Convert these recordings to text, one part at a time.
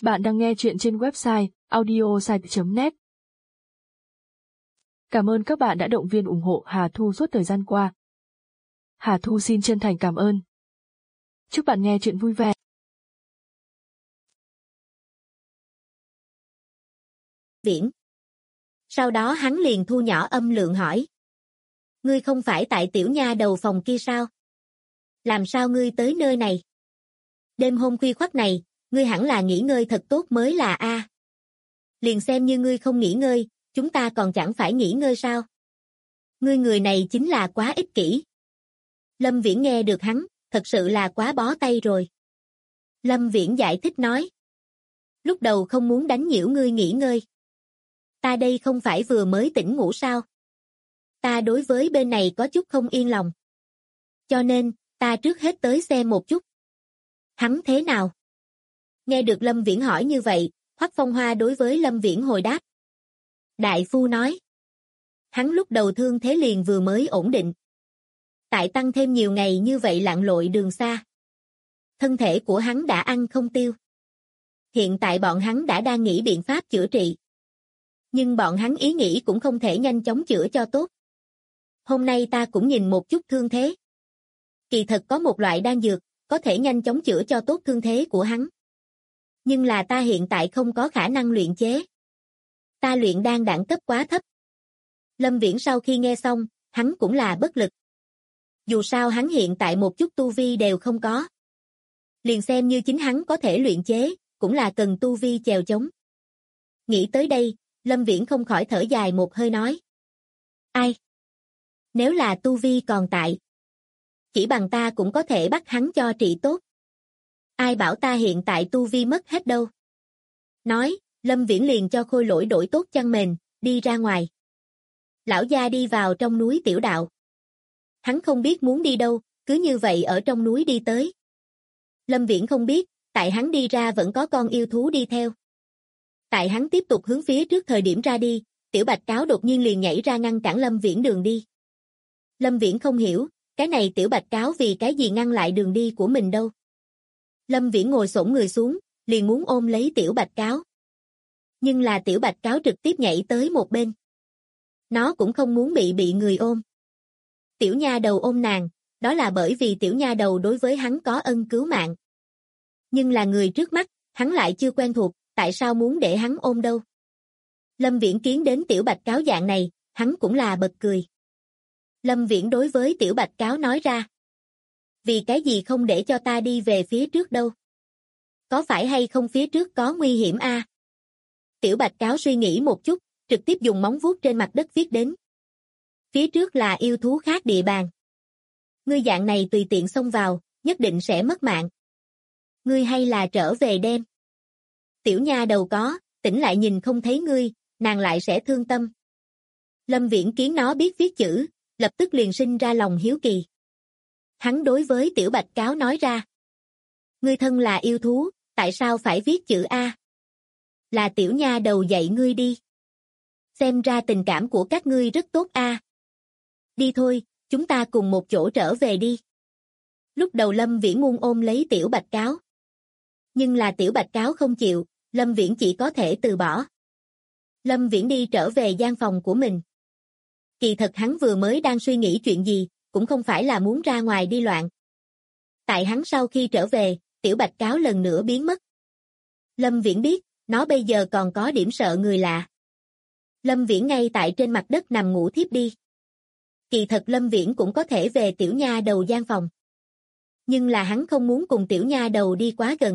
Bạn đang nghe chuyện trên website audiosite.net. Cảm ơn các bạn đã động viên ủng hộ Hà Thu suốt thời gian qua. Hà Thu xin chân thành cảm ơn. Chúc bạn nghe chuyện vui vẻ. Viễn. Sau đó hắn liền thu nhỏ âm lượng hỏi. Ngươi không phải tại tiểu nha đầu phòng kia sao? Làm sao ngươi tới nơi này? Đêm hôm khuya khoắt này, ngươi hẳn là nghỉ ngơi thật tốt mới là a. Liền xem như ngươi không nghỉ ngơi, chúng ta còn chẳng phải nghỉ ngơi sao? Ngươi người này chính là quá ích kỷ. Lâm Viễn nghe được hắn, thật sự là quá bó tay rồi. Lâm Viễn giải thích nói. Lúc đầu không muốn đánh nhiễu ngươi nghỉ ngơi. Ta đây không phải vừa mới tỉnh ngủ sao? Ta đối với bên này có chút không yên lòng. Cho nên, ta trước hết tới xem một chút. Hắn thế nào? Nghe được Lâm Viễn hỏi như vậy, Hoắc Phong Hoa đối với Lâm Viễn hồi đáp. Đại phu nói. Hắn lúc đầu thương thế liền vừa mới ổn định. Tại tăng thêm nhiều ngày như vậy lặn lội đường xa. Thân thể của hắn đã ăn không tiêu. Hiện tại bọn hắn đã đang nghĩ biện pháp chữa trị. Nhưng bọn hắn ý nghĩ cũng không thể nhanh chóng chữa cho tốt. Hôm nay ta cũng nhìn một chút thương thế. Kỳ thật có một loại đan dược, có thể nhanh chóng chữa cho tốt thương thế của hắn. Nhưng là ta hiện tại không có khả năng luyện chế. Ta luyện đan đẳng cấp quá thấp. Lâm Viễn sau khi nghe xong, hắn cũng là bất lực. Dù sao hắn hiện tại một chút tu vi đều không có. Liền xem như chính hắn có thể luyện chế, cũng là cần tu vi chèo chống. Nghĩ tới đây, Lâm Viễn không khỏi thở dài một hơi nói. Ai? Nếu là tu vi còn tại, chỉ bằng ta cũng có thể bắt hắn cho trị tốt. Ai bảo ta hiện tại tu vi mất hết đâu. Nói, Lâm Viễn liền cho Khôi Lỗi đổi tốt chăn mền, đi ra ngoài. Lão gia đi vào trong núi tiểu đạo. Hắn không biết muốn đi đâu, cứ như vậy ở trong núi đi tới. Lâm Viễn không biết, tại hắn đi ra vẫn có con yêu thú đi theo. Tại hắn tiếp tục hướng phía trước thời điểm ra đi, tiểu bạch cáo đột nhiên liền nhảy ra ngăn cản Lâm Viễn đường đi. Lâm Viễn không hiểu, cái này tiểu bạch cáo vì cái gì ngăn lại đường đi của mình đâu. Lâm Viễn ngồi xổm người xuống, liền muốn ôm lấy tiểu bạch cáo. Nhưng là tiểu bạch cáo trực tiếp nhảy tới một bên. Nó cũng không muốn bị người ôm. Tiểu nha đầu ôm nàng, đó là bởi vì tiểu nha đầu đối với hắn có ân cứu mạng. Nhưng là người trước mắt, hắn lại chưa quen thuộc, tại sao muốn để hắn ôm đâu. Lâm Viễn kiến đến tiểu bạch cáo dạng này, hắn cũng là bật cười. Lâm Viễn đối với tiểu bạch cáo nói ra. Vì cái gì không để cho ta đi về phía trước đâu? Có phải hay không phía trước có nguy hiểm a? Tiểu bạch cáo suy nghĩ một chút, trực tiếp dùng móng vuốt trên mặt đất viết đến. Phía trước là yêu thú khác địa bàn. Ngươi dạng này tùy tiện xông vào, nhất định sẽ mất mạng. Ngươi hay là trở về đem. Tiểu nha đầu có, tỉnh lại nhìn không thấy ngươi, nàng lại sẽ thương tâm. Lâm Viễn kiến nó biết viết chữ, lập tức liền sinh ra lòng hiếu kỳ. Hắn đối với tiểu bạch cáo nói ra. Ngươi thân là yêu thú, tại sao phải viết chữ A? Là tiểu nha đầu dạy ngươi đi. Xem ra tình cảm của các ngươi rất tốt a. Đi thôi, chúng ta cùng một chỗ trở về đi. Lúc đầu Lâm Viễn muốn ôm lấy tiểu bạch cáo. Nhưng là tiểu bạch cáo không chịu, Lâm Viễn chỉ có thể từ bỏ. Lâm Viễn đi trở về gian phòng của mình. Kỳ thật hắn vừa mới đang suy nghĩ chuyện gì, cũng không phải là muốn ra ngoài đi loạn. Tại hắn sau khi trở về, tiểu bạch cáo lần nữa biến mất. Lâm Viễn biết, nó bây giờ còn có điểm sợ người lạ. Lâm Viễn ngay tại trên mặt đất nằm ngủ thiếp đi. Kỳ thật Lâm Viễn cũng có thể về tiểu nha đầu gian phòng. Nhưng là hắn không muốn cùng tiểu nha đầu đi quá gần.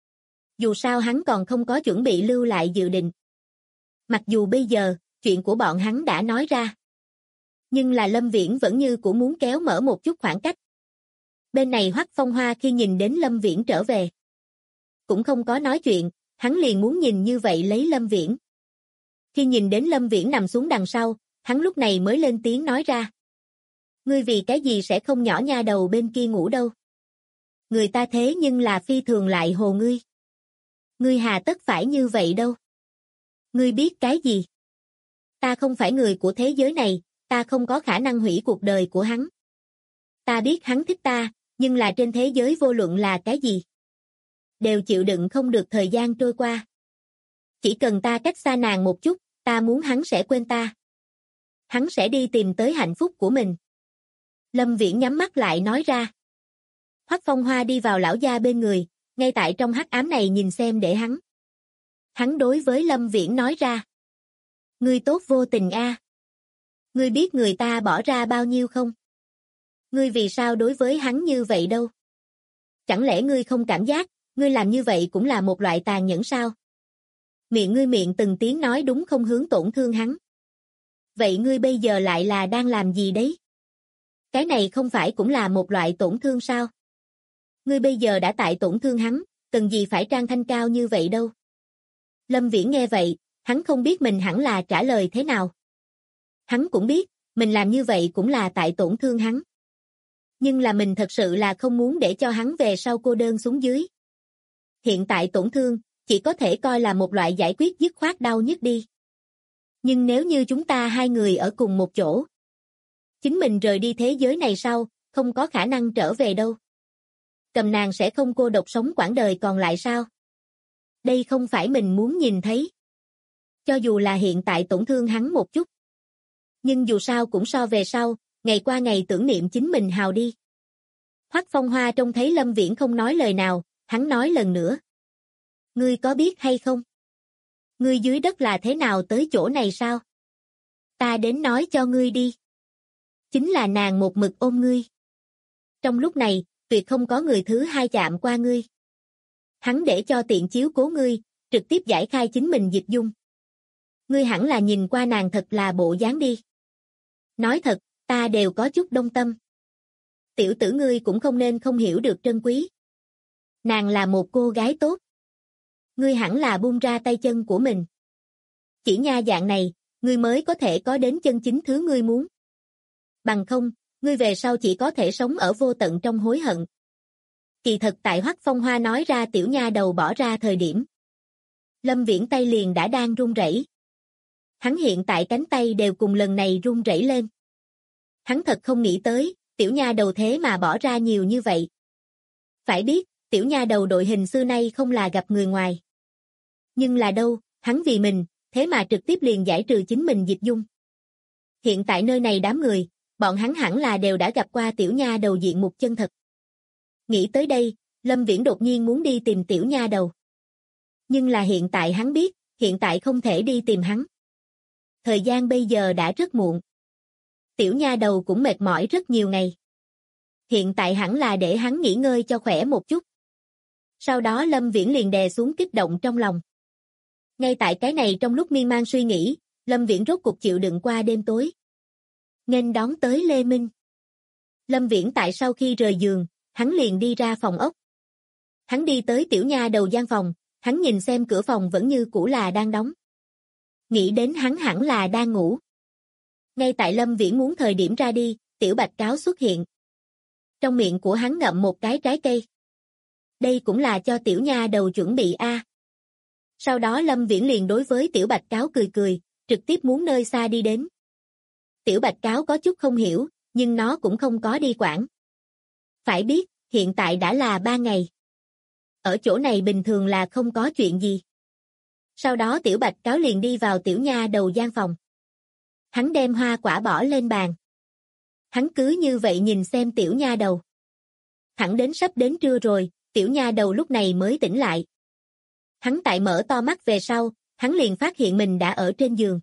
Dù sao hắn còn không có chuẩn bị lưu lại dự định. Mặc dù bây giờ, chuyện của bọn hắn đã nói ra. Nhưng là Lâm Viễn vẫn như cũng muốn kéo mở một chút khoảng cách. Bên này Hoắc Phong Hoa khi nhìn đến Lâm Viễn trở về. Cũng không có nói chuyện, hắn liền muốn nhìn như vậy lấy Lâm Viễn. Khi nhìn đến Lâm Viễn nằm xuống đằng sau, hắn lúc này mới lên tiếng nói ra. Ngươi vì cái gì sẽ không nhỏ nha đầu bên kia ngủ đâu? Người ta thế nhưng là phi thường lại hồ ngươi. Ngươi hà tất phải như vậy đâu? Ngươi biết cái gì? Ta không phải người của thế giới này, ta không có khả năng hủy cuộc đời của hắn. Ta biết hắn thích ta, nhưng là trên thế giới vô luận là cái gì? đều chịu đựng không được thời gian trôi qua. Chỉ cần ta cách xa nàng một chút, ta muốn hắn sẽ quên ta. Hắn sẽ đi tìm tới hạnh phúc của mình. Lâm Viễn nhắm mắt lại nói ra. Hoắc Phong Hoa đi vào lão gia bên người, ngay tại trong hắc ám này nhìn xem để hắn. Hắn đối với Lâm Viễn nói ra. Ngươi tốt vô tình a. Ngươi biết người ta bỏ ra bao nhiêu không? Ngươi vì sao đối với hắn như vậy đâu? Chẳng lẽ ngươi không cảm giác, ngươi làm như vậy cũng là một loại tàn nhẫn sao? Miệng ngươi miệng từng tiếng nói đúng không hướng tổn thương hắn. Vậy ngươi bây giờ lại là đang làm gì đấy? Cái này không phải cũng là một loại tổn thương sao? Ngươi bây giờ đã tại tổn thương hắn, cần gì phải trang thanh cao như vậy đâu? Lâm Viễn nghe vậy, hắn không biết mình hẳn là trả lời thế nào. Hắn cũng biết, mình làm như vậy cũng là tại tổn thương hắn. Nhưng là mình thật sự là không muốn để cho hắn về sau cô đơn xuống dưới. Hiện tại tổn thương, chỉ có thể coi là một loại giải quyết dứt khoát đau nhất đi. Nhưng nếu như chúng ta hai người ở cùng một chỗ, chính mình rời đi thế giới này sau, không có khả năng trở về đâu. Cầm nàng sẽ không cô độc sống quãng đời còn lại sao? Đây không phải mình muốn nhìn thấy. Cho dù là hiện tại tổn thương hắn một chút. Nhưng dù sao cũng so về sau, ngày qua ngày tưởng niệm chính mình hào đi. Hoắc Phong Hoa trông thấy Lâm Viễn không nói lời nào, hắn nói lần nữa. Ngươi có biết hay không? Ngươi dưới đất là thế nào tới chỗ này sao? Ta đến nói cho ngươi đi. Chính là nàng một mực ôm ngươi. Trong lúc này, tuyệt không có người thứ hai chạm qua ngươi. Hắn để cho tiện chiếu cố ngươi, trực tiếp giải khai chính mình dịch dung. Ngươi hẳn là nhìn qua nàng thật là bộ dáng đi. Nói thật, ta đều có chút đông tâm. Tiểu tử ngươi cũng không nên không hiểu được trân quý. Nàng là một cô gái tốt. Ngươi hẳn là buông ra tay chân của mình. Chỉ nha dạng này, ngươi mới có thể có đến chân chính thứ ngươi muốn. Bằng không, ngươi về sau chỉ có thể sống ở vô tận trong hối hận. Kỳ thật tại Hoắc Phong Hoa nói ra tiểu nha đầu bỏ ra thời điểm. Lâm Viễn tay liền đã đang run rẩy. Hắn hiện tại cánh tay đều cùng lần này run rẩy lên. Hắn thật không nghĩ tới, tiểu nha đầu thế mà bỏ ra nhiều như vậy. Phải biết, tiểu nha đầu đội hình xưa nay không là gặp người ngoài. Nhưng là đâu, hắn vì mình, thế mà trực tiếp liền giải trừ chính mình dịch dung. Hiện tại nơi này đám người, bọn hắn hẳn là đều đã gặp qua tiểu nha đầu diện mục chân thật. Nghĩ tới đây, Lâm Viễn đột nhiên muốn đi tìm tiểu nha đầu. Nhưng là hiện tại hắn biết, hiện tại không thể đi tìm hắn. Thời gian bây giờ đã rất muộn. Tiểu nha đầu cũng mệt mỏi rất nhiều ngày. Hiện tại hẳn là để hắn nghỉ ngơi cho khỏe một chút. Sau đó Lâm Viễn liền đè xuống kích động trong lòng. Ngay tại cái này trong lúc miên man suy nghĩ, Lâm Viễn rốt cục chịu đựng qua đêm tối. Nghênh đón tới Lê Minh. Lâm Viễn tại sau khi rời giường, hắn liền đi ra phòng ốc. Hắn đi tới tiểu nha đầu gian phòng, hắn nhìn xem cửa phòng vẫn như cũ là đang đóng. Nghĩ đến hắn hẳn là đang ngủ. Ngay tại Lâm Viễn muốn thời điểm ra đi, tiểu bạch cáo xuất hiện. Trong miệng của hắn ngậm một cái trái cây. Đây cũng là cho tiểu nha đầu chuẩn bị a. Sau đó Lâm Viễn liền đối với tiểu bạch cáo cười cười, trực tiếp muốn nơi xa đi đến. Tiểu bạch cáo có chút không hiểu, nhưng nó cũng không có đi quản. Phải biết, hiện tại đã là 3 ngày. Ở chỗ này bình thường là không có chuyện gì. Sau đó tiểu bạch cáo liền đi vào tiểu nha đầu gian phòng. Hắn đem hoa quả bỏ lên bàn. Hắn cứ như vậy nhìn xem tiểu nha đầu. Thẳng đến sắp đến trưa rồi, tiểu nha đầu lúc này mới tỉnh lại. Hắn tại mở to mắt về sau, hắn liền phát hiện mình đã ở trên giường.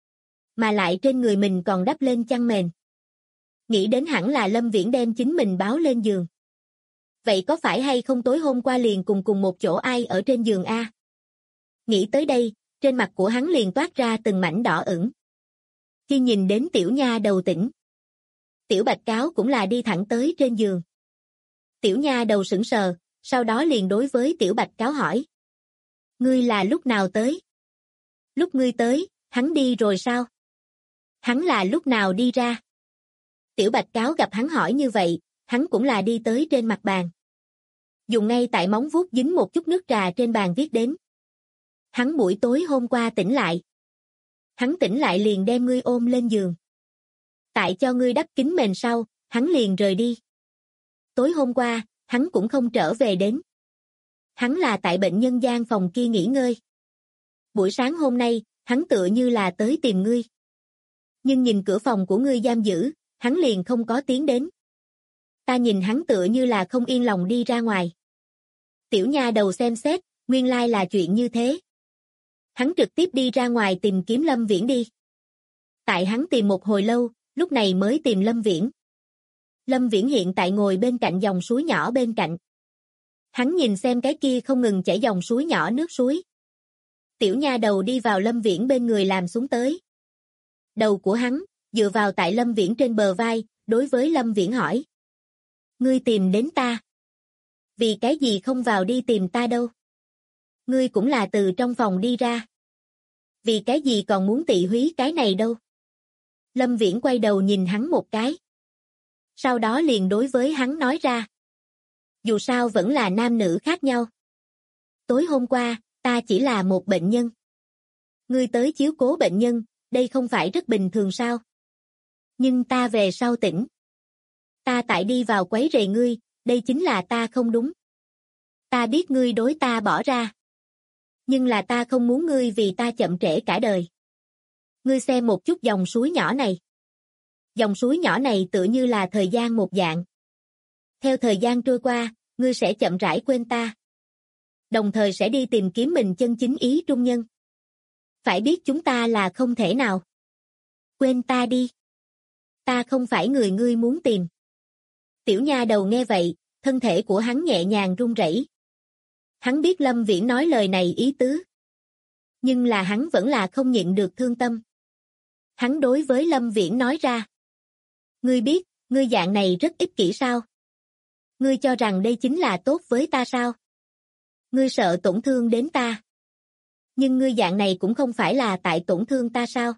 Mà lại trên người mình còn đắp lên chăn mền. Nghĩ đến hẳn là Lâm Viễn đem chính mình báo lên giường. Vậy có phải hay không tối hôm qua liền cùng một chỗ ai ở trên giường a? Nghĩ tới đây, trên mặt của hắn liền toát ra từng mảnh đỏ ửng. Khi nhìn đến tiểu nha đầu tỉnh, tiểu bạch cáo cũng là đi thẳng tới trên giường. Tiểu nha đầu sững sờ, sau đó liền đối với tiểu bạch cáo hỏi. Ngươi là lúc nào tới? Lúc ngươi tới, hắn đi rồi sao? Hắn là lúc nào đi ra? Tiểu bạch cáo gặp hắn hỏi như vậy, hắn cũng là đi tới trên mặt bàn. Dùng ngay tại móng vuốt dính một chút nước trà trên bàn viết đến. Hắn buổi tối hôm qua tỉnh lại. Hắn tỉnh lại liền đem ngươi ôm lên giường. Tại cho ngươi đắp kín mền sau, hắn liền rời đi. Tối hôm qua, hắn cũng không trở về đến. hắn là tại bệnh nhân gian phòng kia nghỉ ngơi. Buổi sáng hôm nay, hắn tựa như là tới tìm ngươi. Nhưng nhìn cửa phòng của ngươi giam giữ, hắn liền không có tiến đến. Ta nhìn hắn tựa như là không yên lòng đi ra ngoài. Tiểu nha đầu xem xét, nguyên lai là chuyện như thế. Hắn trực tiếp đi ra ngoài tìm kiếm Lâm Viễn đi. Tại hắn tìm một hồi lâu, lúc này mới tìm Lâm Viễn. Lâm Viễn hiện tại ngồi bên cạnh dòng suối nhỏ bên cạnh. Hắn nhìn xem cái kia không ngừng chảy dòng suối nhỏ nước suối. Tiểu nha đầu đi vào Lâm Viễn bên người làm xuống tới. Đầu của hắn, dựa vào tại Lâm Viễn trên bờ vai, đối với Lâm Viễn hỏi. Ngươi tìm đến ta. Vì cái gì không vào đi tìm ta đâu? Ngươi cũng là từ trong phòng đi ra. Vì cái gì còn muốn tị húy cái này đâu? Lâm Viễn quay đầu nhìn hắn một cái. Sau đó liền đối với hắn nói ra. Dù sao vẫn là nam nữ khác nhau. Tối hôm qua, ta chỉ là một bệnh nhân. Ngươi tới chiếu cố bệnh nhân, đây không phải rất bình thường sao? Nhưng ta về sau tỉnh. Ta tại đi vào quấy rầy ngươi, đây chính là ta không đúng. Ta biết ngươi đối ta bỏ ra. Nhưng là ta không muốn ngươi vì ta chậm trễ cả đời. Ngươi xem một chút dòng suối nhỏ này. Dòng suối nhỏ này tựa như là thời gian một dạng. Theo thời gian trôi qua, ngươi sẽ chậm rãi quên ta. Đồng thời sẽ đi tìm kiếm mình chân chính ý trung nhân. Phải biết chúng ta là không thể nào. Quên ta đi. Ta không phải người ngươi muốn tìm. Tiểu nha đầu nghe vậy, thân thể của hắn nhẹ nhàng run rẩy. Hắn biết Lâm Viễn nói lời này ý tứ. Nhưng là hắn vẫn là không nhịn được thương tâm. Hắn đối với Lâm Viễn nói ra. Ngươi biết, ngươi dạng này rất ích kỷ sao? Ngươi cho rằng đây chính là tốt với ta sao? Ngươi sợ tổn thương đến ta. Nhưng ngươi dạng này cũng không phải là tại tổn thương ta sao?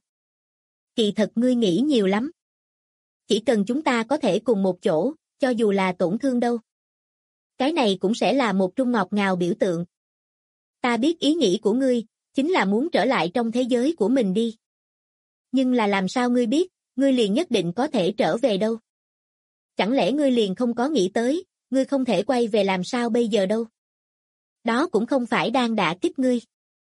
Kỳ thật ngươi nghĩ nhiều lắm. Chỉ cần chúng ta có thể cùng một chỗ, cho dù là tổn thương đâu. Cái này cũng sẽ là một trung ngọt ngào biểu tượng. Ta biết ý nghĩ của ngươi, chính là muốn trở lại trong thế giới của mình đi. Nhưng là làm sao ngươi biết, ngươi liền nhất định có thể trở về đâu? Chẳng lẽ ngươi liền không có nghĩ tới, ngươi không thể quay về làm sao bây giờ đâu? Đó cũng không phải đang đả kích ngươi.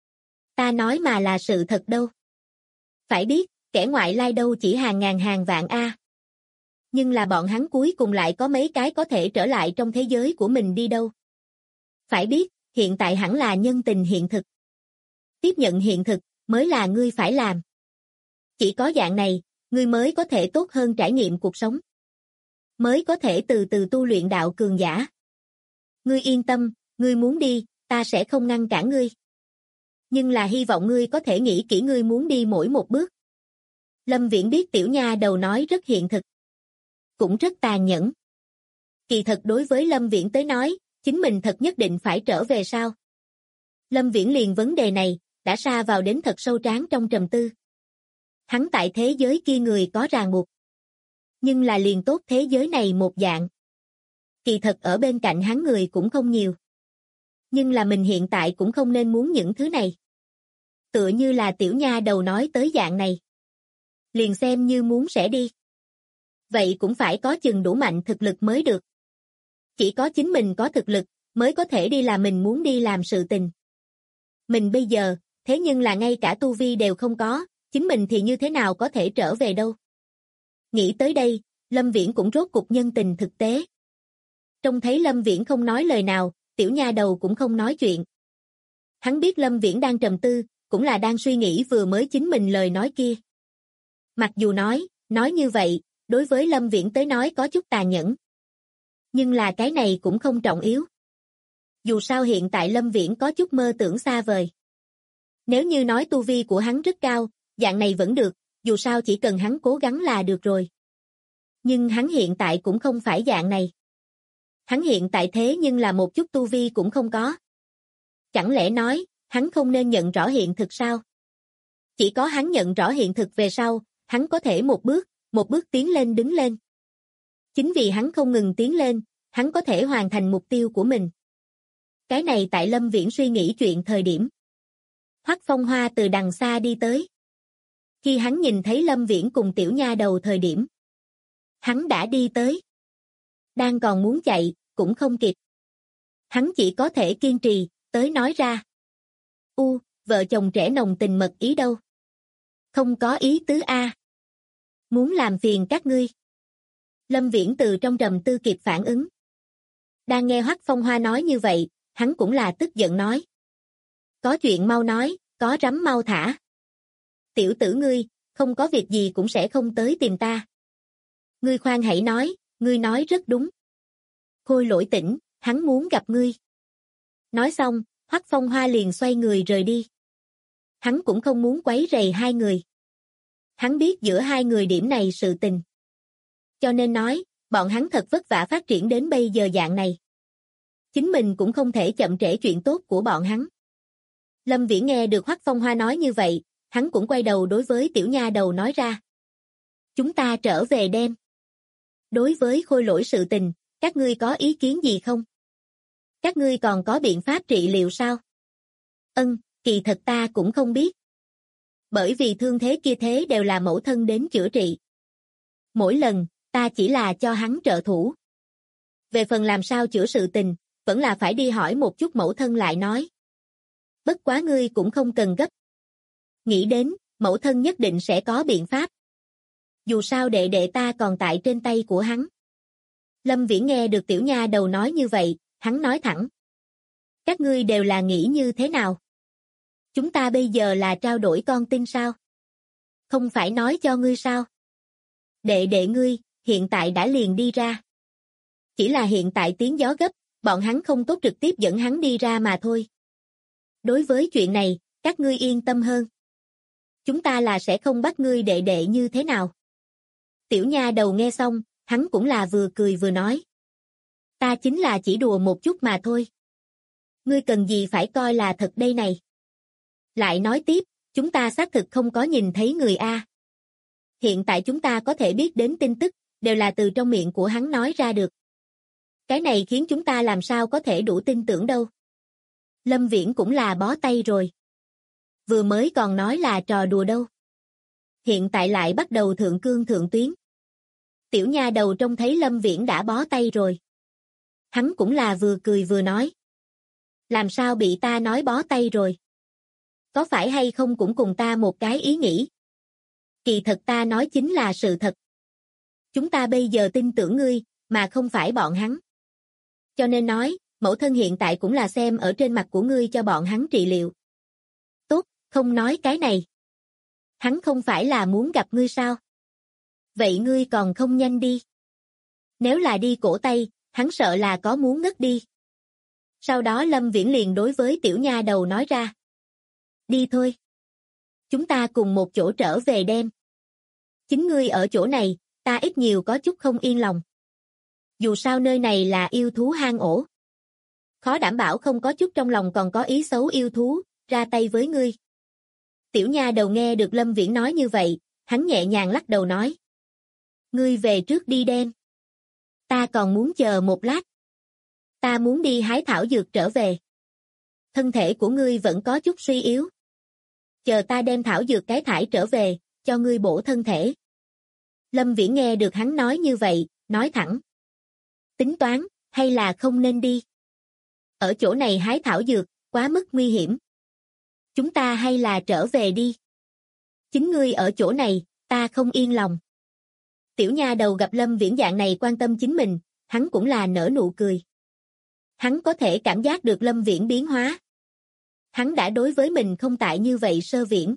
Ta nói mà là sự thật đâu. Phải biết, kẻ ngoại lai đâu chỉ hàng ngàn hàng vạn a. Nhưng là bọn hắn cuối cùng lại có mấy cái có thể trở lại trong thế giới của mình đi đâu. Phải biết, hiện tại hẳn là nhân tình hiện thực. Tiếp nhận hiện thực, mới là ngươi phải làm. Chỉ có dạng này, ngươi mới có thể tốt hơn trải nghiệm cuộc sống. Mới có thể từ từ tu luyện đạo cường giả. Ngươi yên tâm, ngươi muốn đi, ta sẽ không ngăn cản ngươi. Nhưng là hy vọng ngươi có thể nghĩ kỹ ngươi muốn đi mỗi một bước. Lâm Viễn biết tiểu nha đầu nói rất hiện thực. Cũng rất tàn nhẫn. Kỳ thật đối với Lâm Viễn tới nói, chính mình thật nhất định phải trở về sao? Lâm Viễn liền vấn đề này, đã sa vào đến thật sâu trán trong trầm tư. Hắn tại thế giới kia người có ràng buộc. Nhưng là liền tốt thế giới này một dạng. Kỳ thật ở bên cạnh hắn người cũng không nhiều. Nhưng là mình hiện tại cũng không nên muốn những thứ này. Tựa như là tiểu nha đầu nói tới dạng này. Liền xem như muốn sẽ đi. Vậy cũng phải có chừng đủ mạnh thực lực mới được. Chỉ có chính mình có thực lực, mới có thể đi làm mình muốn đi làm sự tình. Mình bây giờ, thế nhưng là ngay cả tu vi đều không có, chính mình thì như thế nào có thể trở về đâu. Nghĩ tới đây, Lâm Viễn cũng rốt cục nhân tình thực tế. Trông thấy Lâm Viễn không nói lời nào, tiểu nha đầu cũng không nói chuyện. Hắn biết Lâm Viễn đang trầm tư, cũng là đang suy nghĩ vừa mới chính mình lời nói kia. Mặc dù nói như vậy, đối với Lâm Viễn tới nói có chút tàn nhẫn. Nhưng là cái này cũng không trọng yếu. Dù sao hiện tại Lâm Viễn có chút mơ tưởng xa vời. Nếu như nói tu vi của hắn rất cao, dạng này vẫn được, dù sao chỉ cần hắn cố gắng là được rồi. Nhưng hắn hiện tại cũng không phải dạng này. Hắn hiện tại thế nhưng là một chút tu vi cũng không có. Chẳng lẽ nói, hắn không nên nhận rõ hiện thực sao? Chỉ có hắn nhận rõ hiện thực về sau, hắn có thể một bước tiến lên đứng lên. Chính vì hắn không ngừng tiến lên, hắn có thể hoàn thành mục tiêu của mình. Cái này tại Lâm Viễn suy nghĩ chuyện thời điểm. Hoắc Phong Hoa từ đằng xa đi tới. Khi hắn nhìn thấy Lâm Viễn cùng tiểu nha đầu thời điểm, hắn đã đi tới. Đang còn muốn chạy, cũng không kịp. Hắn chỉ có thể kiên trì, tới nói ra. Vợ chồng trẻ nồng tình mật ý đâu? Không có ý tứ a. Muốn làm phiền các ngươi. Lâm Viễn từ trong trầm tư kịp phản ứng. Đang nghe Hoắc Phong Hoa nói như vậy, hắn cũng là tức giận nói. Có chuyện mau nói, có rắm mau thả. Tiểu tử ngươi, không có việc gì cũng sẽ không tới tìm ta. Ngươi khoan hãy nói, ngươi nói rất đúng. Khôi Lỗi tỉnh, hắn muốn gặp ngươi. Nói xong, Hoắc Phong Hoa liền xoay người rời đi. Hắn cũng không muốn quấy rầy hai người. Hắn biết giữa hai người điểm này sự tình. Cho nên nói, bọn hắn thật vất vả phát triển đến bây giờ dạng này. Chính mình cũng không thể chậm trễ chuyện tốt của bọn hắn. Lâm Viễn nghe được Hoắc Phong Hoa nói như vậy, hắn cũng quay đầu đối với tiểu nha đầu nói ra. Chúng ta trở về đêm. Đối với Khôi Lỗi sự tình, các ngươi có ý kiến gì không? Các ngươi còn có biện pháp trị liệu sao? Kỳ thật ta cũng không biết. Bởi vì thương thế kia thế đều là mẫu thân đến chữa trị. Mỗi lần, ta chỉ là cho hắn trợ thủ. Về phần làm sao chữa sự tình, vẫn là phải đi hỏi một chút mẫu thân lại nói. Bất quá ngươi cũng không cần gấp. Nghĩ đến, mẫu thân nhất định sẽ có biện pháp. Dù sao đệ đệ ta còn tại trên tay của hắn. Lâm Viễn nghe được tiểu nha đầu nói như vậy, hắn nói thẳng. Các ngươi đều là nghĩ như thế nào? Chúng ta bây giờ là trao đổi con tin sao? Không phải nói cho ngươi sao? Đệ đệ ngươi, hiện tại đã liền đi ra. Chỉ là hiện tại tiếng gió gấp, bọn hắn không tốt trực tiếp dẫn hắn đi ra mà thôi. Đối với chuyện này, các ngươi yên tâm hơn. Chúng ta là sẽ không bắt ngươi đệ đệ như thế nào. Tiểu nha đầu nghe xong, hắn cũng là vừa cười vừa nói. Ta chính là chỉ đùa một chút mà thôi. Ngươi cần gì phải coi là thật đây này. Lại nói tiếp, chúng ta xác thực không có nhìn thấy người A. Hiện tại chúng ta có thể biết đến tin tức, đều là từ trong miệng của hắn nói ra được. Cái này khiến chúng ta làm sao có thể đủ tin tưởng đâu. Lâm Viễn cũng là bó tay rồi. Vừa mới còn nói là trò đùa đâu. Hiện tại lại bắt đầu thượng cương thượng tuyến. Tiểu nha đầu trông thấy Lâm Viễn đã bó tay rồi. Hắn cũng là vừa cười vừa nói. Làm sao bị ta nói bó tay rồi? Có phải hay không cũng cùng ta một cái ý nghĩ? Kỳ thật ta nói chính là sự thật. Chúng ta bây giờ tin tưởng ngươi, mà không phải bọn hắn. Cho nên nói, mẫu thân hiện tại cũng là xem ở trên mặt của ngươi cho bọn hắn trị liệu. Tốt, không nói cái này. Hắn không phải là muốn gặp ngươi sao? Vậy ngươi còn không nhanh đi. Nếu là đi cổ tay, hắn sợ là có muốn ngất đi. Sau đó Lâm Viễn liền đối với tiểu nha đầu nói ra. Đi thôi. Chúng ta cùng một chỗ trở về đêm. Chính ngươi ở chỗ này, ta ít nhiều có chút không yên lòng. Dù sao nơi này là yêu thú hang ổ. Khó đảm bảo không có chút trong lòng còn có ý xấu yêu thú, ra tay với ngươi. Tiểu nha đầu nghe được Lâm Viễn nói như vậy, hắn nhẹ nhàng lắc đầu nói. Ngươi về trước đi đêm. Ta còn muốn chờ một lát. Ta muốn đi hái thảo dược trở về. Thân thể của ngươi vẫn có chút suy yếu. Chờ ta đem thảo dược cái thải trở về, cho ngươi bổ thân thể. Lâm Viễn nghe được hắn nói như vậy, nói thẳng. Tính toán, hay là không nên đi? Ở chỗ này hái thảo dược, quá mức nguy hiểm. Chúng ta hay là trở về đi. Chính ngươi ở chỗ này, ta không yên lòng. Tiểu nha đầu gặp Lâm Viễn dạng này quan tâm chính mình, hắn cũng là nở nụ cười. Hắn có thể cảm giác được Lâm Viễn biến hóa. Hắn đã đối với mình không tại như vậy sơ viễn.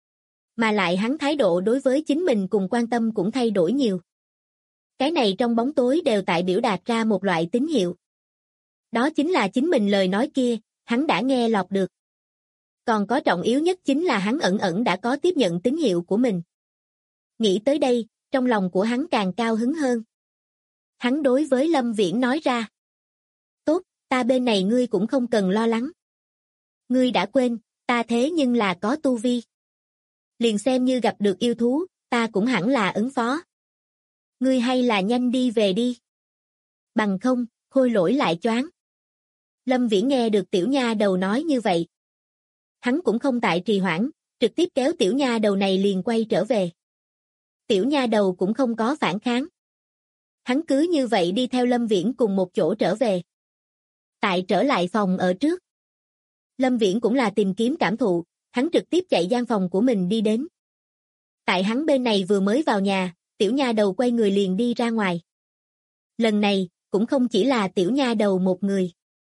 Mà lại hắn thái độ đối với chính mình cùng quan tâm cũng thay đổi nhiều. Cái này trong bóng tối đều tại biểu đạt ra một loại tín hiệu. Đó chính là chính mình lời nói kia, hắn đã nghe lọt được. Còn có trọng yếu nhất chính là hắn ẩn ẩn đã có tiếp nhận tín hiệu của mình. Nghĩ tới đây, trong lòng của hắn càng cao hứng hơn. Hắn đối với Lâm Viễn nói ra. Tốt, ta bên này ngươi cũng không cần lo lắng. Ngươi đã quên, ta thế nhưng là có tu vi. Liền xem như gặp được yêu thú, ta cũng hẳn là ứng phó. Ngươi hay là nhanh đi về đi. Bằng không, Khôi Lỗi lại choáng. Lâm Viễn nghe được tiểu nha đầu nói như vậy. Hắn cũng không tại trì hoãn, trực tiếp kéo tiểu nha đầu này liền quay trở về. Tiểu nha đầu cũng không có phản kháng. Hắn cứ như vậy đi theo Lâm Viễn cùng một chỗ trở về. Tại trở lại phòng ở trước. Lâm Viễn cũng là tìm kiếm cảm thụ, hắn trực tiếp chạy gian phòng của mình đi đến. Tại hắn bên này vừa mới vào nhà, tiểu nha đầu quay người liền đi ra ngoài. Lần này, cũng không chỉ là tiểu nha đầu một người.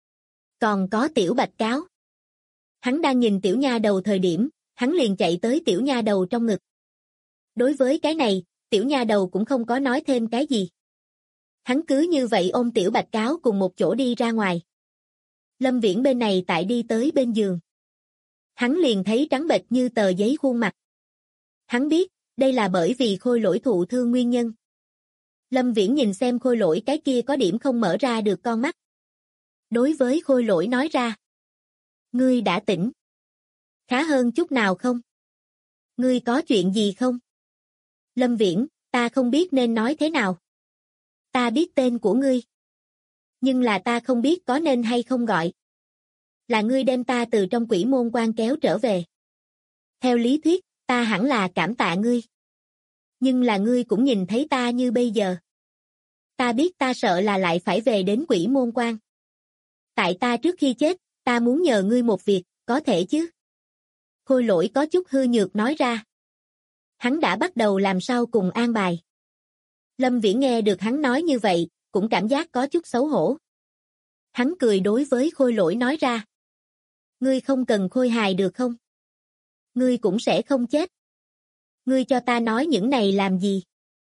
Còn có tiểu bạch cáo. Hắn đang nhìn tiểu nha đầu thời điểm, hắn liền chạy tới tiểu nha đầu trong ngực. Đối với cái này, tiểu nha đầu cũng không có nói thêm cái gì. Hắn cứ như vậy ôm tiểu bạch cáo cùng một chỗ đi ra ngoài. Lâm Viễn bên này tại đi tới bên giường. Hắn liền thấy trắng bệch như tờ giấy khuôn mặt. Hắn biết, đây là bởi vì khôi lỗi thụ thương nguyên nhân. Lâm Viễn nhìn xem khôi lỗi cái kia có điểm không mở ra được con mắt. Đối với khôi lỗi nói ra. Ngươi đã tỉnh. Khá hơn chút nào không? Ngươi có chuyện gì không? Lâm Viễn, ta không biết nên nói thế nào. Ta biết tên của ngươi. Nhưng là ta không biết có nên hay không gọi. Là ngươi đem ta từ trong quỷ môn quan kéo trở về. Theo lý thuyết, ta hẳn là cảm tạ ngươi. Nhưng là ngươi cũng nhìn thấy ta như bây giờ. Ta biết ta sợ là lại phải về đến quỷ môn quan. Tại ta trước khi chết, ta muốn nhờ ngươi một việc, có thể chứ? Khôi lỗi có chút hư nhược nói ra. Hắn đã bắt đầu làm sao cùng an bài. Lâm Viễn nghe được hắn nói như vậy, cũng cảm giác có chút xấu hổ. Hắn cười đối với khôi lỗi nói ra. Ngươi không cần khôi hài được không? Ngươi cũng sẽ không chết. Ngươi cho ta nói những này làm gì?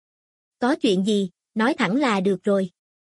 Có chuyện gì, nói thẳng là được rồi.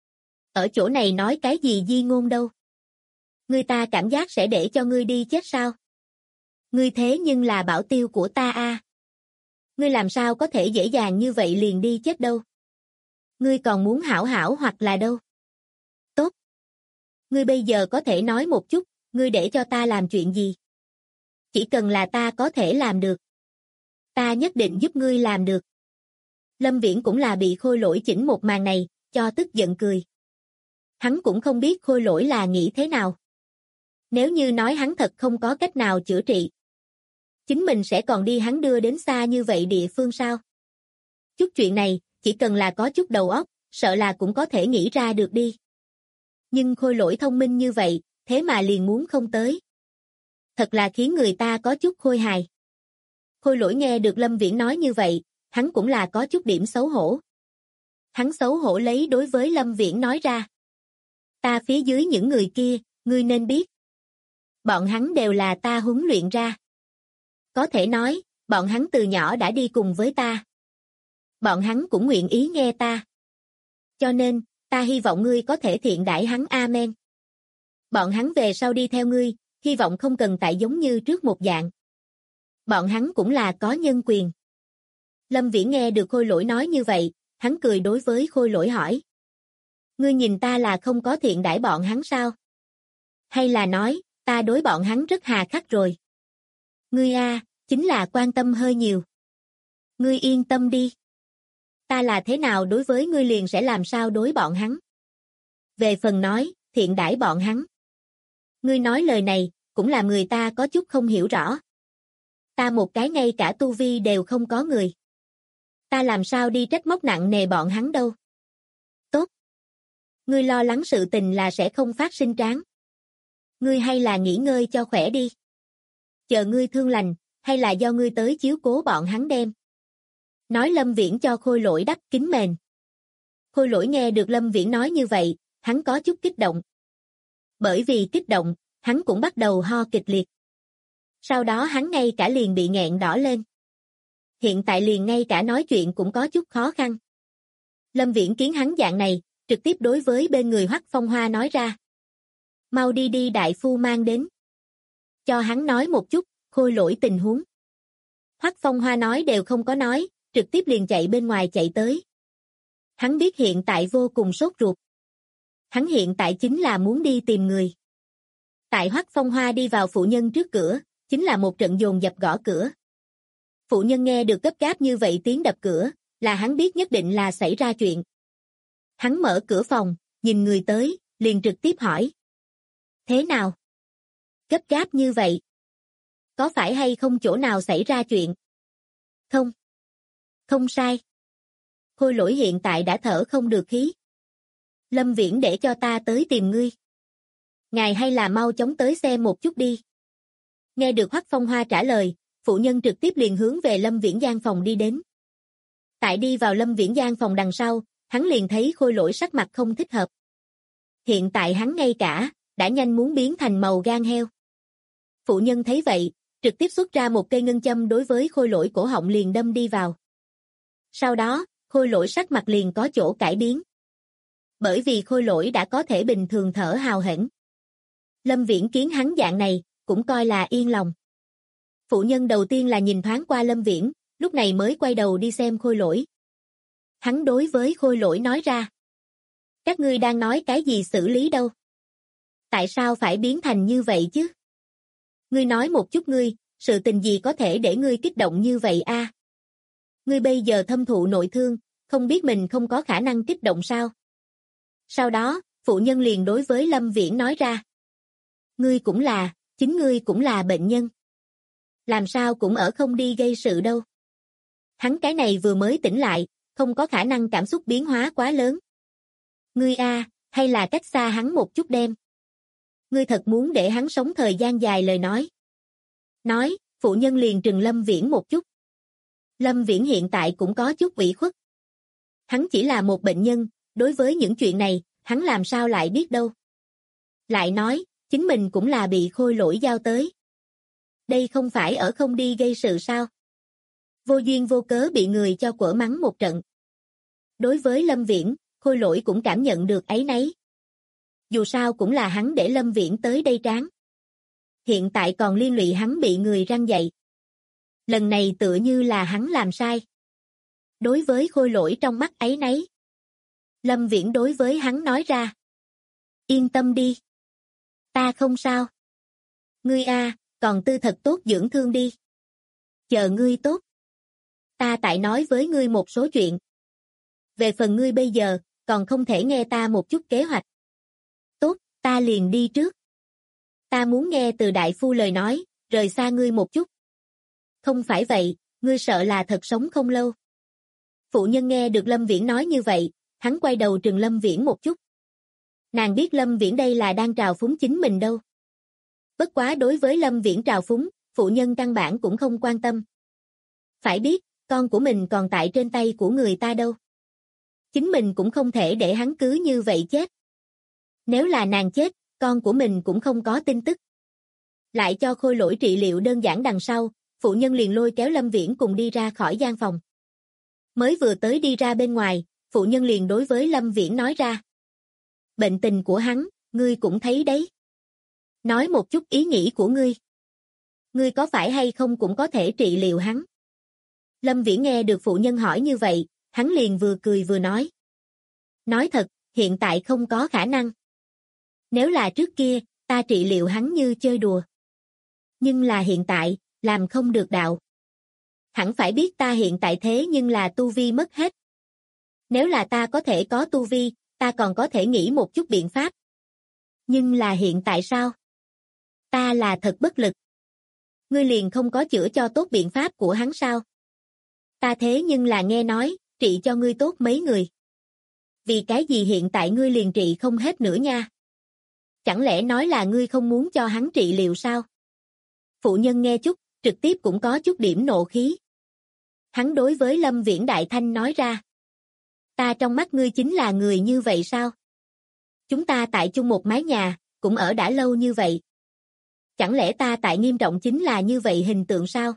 Ở chỗ này nói cái gì di ngôn đâu. Ngươi ta cảm giác sẽ để cho ngươi đi chết sao? Ngươi thế nhưng là bảo tiêu của ta a. Ngươi làm sao có thể dễ dàng như vậy liền đi chết đâu? Ngươi còn muốn hảo hảo hoặc là đâu? Tốt. Ngươi bây giờ có thể nói một chút, ngươi để cho ta làm chuyện gì? Chỉ cần là ta có thể làm được. Ta nhất định giúp ngươi làm được. Lâm Viễn cũng là bị khôi lỗi chỉnh một màn này, cho tức giận cười. Hắn cũng không biết khôi lỗi là nghĩ thế nào. Nếu như nói hắn thật không có cách nào chữa trị. Chính mình sẽ còn đi hắn đưa đến xa như vậy địa phương sao? Chút chuyện này, chỉ cần là có chút đầu óc, sợ là cũng có thể nghĩ ra được đi. Nhưng khôi lỗi thông minh như vậy, thế mà liền muốn không tới. Thật là khiến người ta có chút khôi hài. Khôi lỗi nghe được Lâm Viễn nói như vậy, hắn cũng là có chút điểm xấu hổ. Hắn xấu hổ lấy đối với Lâm Viễn nói ra. Ta phía dưới những người kia, ngươi nên biết. Bọn hắn đều là ta huấn luyện ra. Có thể nói, bọn hắn từ nhỏ đã đi cùng với ta. Bọn hắn cũng nguyện ý nghe ta. Cho nên, ta hy vọng ngươi có thể thiện đãi hắn amen. Bọn hắn về sau đi theo ngươi, hy vọng không cần tại giống như trước một dạng. Bọn hắn cũng là có nhân quyền. Lâm Viễn nghe được khôi lỗi nói như vậy, hắn cười đối với khôi lỗi hỏi. Ngươi nhìn ta là không có thiện đãi bọn hắn sao? Hay là nói, ta đối bọn hắn rất hà khắc rồi? Ngươi a, chính là quan tâm hơi nhiều. Ngươi yên tâm đi. Ta là thế nào đối với ngươi liền sẽ làm sao đối bọn hắn. Về phần nói, thiện đãi bọn hắn. Ngươi nói lời này, cũng làm người ta có chút không hiểu rõ. Ta một cái ngay cả tu vi đều không có người. Ta làm sao đi trách móc nặng nề bọn hắn đâu. Tốt. Ngươi lo lắng sự tình là sẽ không phát sinh tráng. Ngươi hay là nghỉ ngơi cho khỏe đi. Chờ ngươi thương lành, hay là do ngươi tới chiếu cố bọn hắn đem. Nói Lâm Viễn cho khôi lỗi đắp kính mền. Khôi lỗi nghe được Lâm Viễn nói như vậy, hắn có chút kích động. Bởi vì kích động, hắn cũng bắt đầu ho kịch liệt. Sau đó hắn ngay cả liền bị nghẹn đỏ lên. Hiện tại liền ngay cả nói chuyện cũng có chút khó khăn. Lâm Viễn kiến hắn dạng này, trực tiếp đối với bên người Hoắc Phong Hoa nói ra. Mau đi đi đại phu mang đến. Cho hắn nói một chút, khôi lỗi tình huống. Hoắc Phong Hoa nói đều không có nói, trực tiếp liền chạy bên ngoài chạy tới. Hắn biết hiện tại vô cùng sốt ruột. Hắn hiện tại chính là muốn đi tìm người. Tại Hoắc Phong Hoa đi vào phụ nhân trước cửa, chính là một trận dồn dập gõ cửa. Phụ nhân nghe được gấp gáp như vậy tiếng đập cửa, là hắn biết nhất định là xảy ra chuyện. Hắn mở cửa phòng, nhìn người tới, liền trực tiếp hỏi. Thế nào? Gấp gáp như vậy. Có phải hay không chỗ nào xảy ra chuyện? Không. Không sai. Khôi lỗi hiện tại đã thở không được khí. Lâm Viễn để cho ta tới tìm ngươi. Ngài hay là mau chóng tới xem một chút đi. Nghe được Hoắc Phong Hoa trả lời, phụ nhân trực tiếp liền hướng về Lâm Viễn gian phòng đi đến. Tại đi vào Lâm Viễn gian phòng đằng sau, hắn liền thấy Khôi Lỗi sắc mặt không thích hợp. Hiện tại hắn ngay cả, đã nhanh muốn biến thành màu gan heo. Phụ nhân thấy vậy, trực tiếp xuất ra một cây ngân châm đối với Khôi Lỗi cổ họng liền đâm đi vào. Sau đó, Khôi Lỗi sắc mặt liền có chỗ cải biến. Bởi vì Khôi Lỗi đã có thể bình thường thở hào hển. Lâm Viễn kiến hắn dạng này, cũng coi là yên lòng. Phụ nhân đầu tiên là nhìn thoáng qua Lâm Viễn, lúc này mới quay đầu đi xem Khôi Lỗi. Hắn đối với Khôi Lỗi nói ra. Các ngươi đang nói cái gì xử lý đâu? Tại sao phải biến thành như vậy chứ? Ngươi nói một chút ngươi, sự tình gì có thể để ngươi kích động như vậy a? Ngươi bây giờ thâm thụ nội thương, không biết mình không có khả năng kích động sao? Sau đó, phụ nhân liền đối với Lâm Viễn nói ra. Chính ngươi cũng là bệnh nhân. Làm sao cũng ở không đi gây sự đâu. Hắn cái này vừa mới tỉnh lại, không có khả năng cảm xúc biến hóa quá lớn. Ngươi hay là cách xa hắn một chút đem. Ngươi thật muốn để hắn sống thời gian dài lời nói. Nói, phụ nhân liền trừng Lâm Viễn một chút. Lâm Viễn hiện tại cũng có chút ủy khuất. Hắn chỉ là một bệnh nhân, đối với những chuyện này, hắn làm sao lại biết đâu. Lại nói, chính mình cũng là bị Khôi Lỗi giao tới. Đây không phải ở không đi gây sự sao? Vô duyên vô cớ bị người cho quở mắng một trận. Đối với Lâm Viễn, Khôi Lỗi cũng cảm nhận được áy náy. Dù sao cũng là hắn để Lâm Viễn tới đây tráng. Hiện tại còn liên lụy hắn bị người răn dạy. Lần này tựa như là hắn làm sai. Đối với Khôi Lỗi trong mắt áy náy. Lâm Viễn đối với hắn nói ra. Yên tâm đi. Ta không sao. Ngươi còn tư thật tốt dưỡng thương đi. Chờ ngươi tốt. Ta tại nói với ngươi một số chuyện. Về phần ngươi bây giờ, còn không thể nghe ta một chút kế hoạch. Tốt, ta liền đi trước. Ta muốn nghe từ đại phu lời nói, rời xa ngươi một chút. Không phải vậy, ngươi sợ là thật sống không lâu. Phụ nhân nghe được Lâm Viễn nói như vậy, hắn quay đầu trừng Lâm Viễn một chút. Nàng biết Lâm Viễn đây là đang trào phúng chính mình đâu. Bất quá đối với Lâm Viễn trào phúng, phụ nhân căn bản cũng không quan tâm. Phải biết, con của mình còn tại trên tay của người ta đâu. Chính mình cũng không thể để hắn cứ như vậy chết. Nếu là nàng chết, con của mình cũng không có tin tức. Lại cho Khôi Lỗi trị liệu đơn giản đằng sau, phụ nhân liền lôi kéo Lâm Viễn cùng đi ra khỏi gian phòng. Mới vừa tới đi ra bên ngoài, phụ nhân liền đối với Lâm Viễn nói ra. Bệnh tình của hắn, ngươi cũng thấy đấy. Nói một chút ý nghĩ của ngươi. Ngươi có phải hay không cũng có thể trị liệu hắn. Lâm Viễn nghe được phụ nhân hỏi như vậy, hắn liền vừa cười vừa nói. Nói thật, hiện tại không có khả năng. Nếu là trước kia, ta trị liệu hắn như chơi đùa. Nhưng là hiện tại, làm không được đạo. Hẳn phải biết ta hiện tại thế nhưng là tu vi mất hết. Nếu là ta có thể có tu vi, ta còn có thể nghĩ một chút biện pháp. Nhưng là hiện tại sao? Ta là thật bất lực. Ngươi liền không có chữa cho tốt biện pháp của hắn sao? Ta thế nhưng là nghe nói, trị cho ngươi tốt mấy người. Vì cái gì hiện tại ngươi liền trị không hết nữa nha? Chẳng lẽ nói là ngươi không muốn cho hắn trị liệu sao? Phụ nhân nghe chút, trực tiếp cũng có chút điểm nộ khí. Hắn đối với Lâm Viễn đại thanh nói ra. Ta trong mắt ngươi chính là người như vậy sao? Chúng ta tại chung một mái nhà, cũng ở đã lâu như vậy. Chẳng lẽ ta tại nghiêm trọng chính là như vậy hình tượng sao?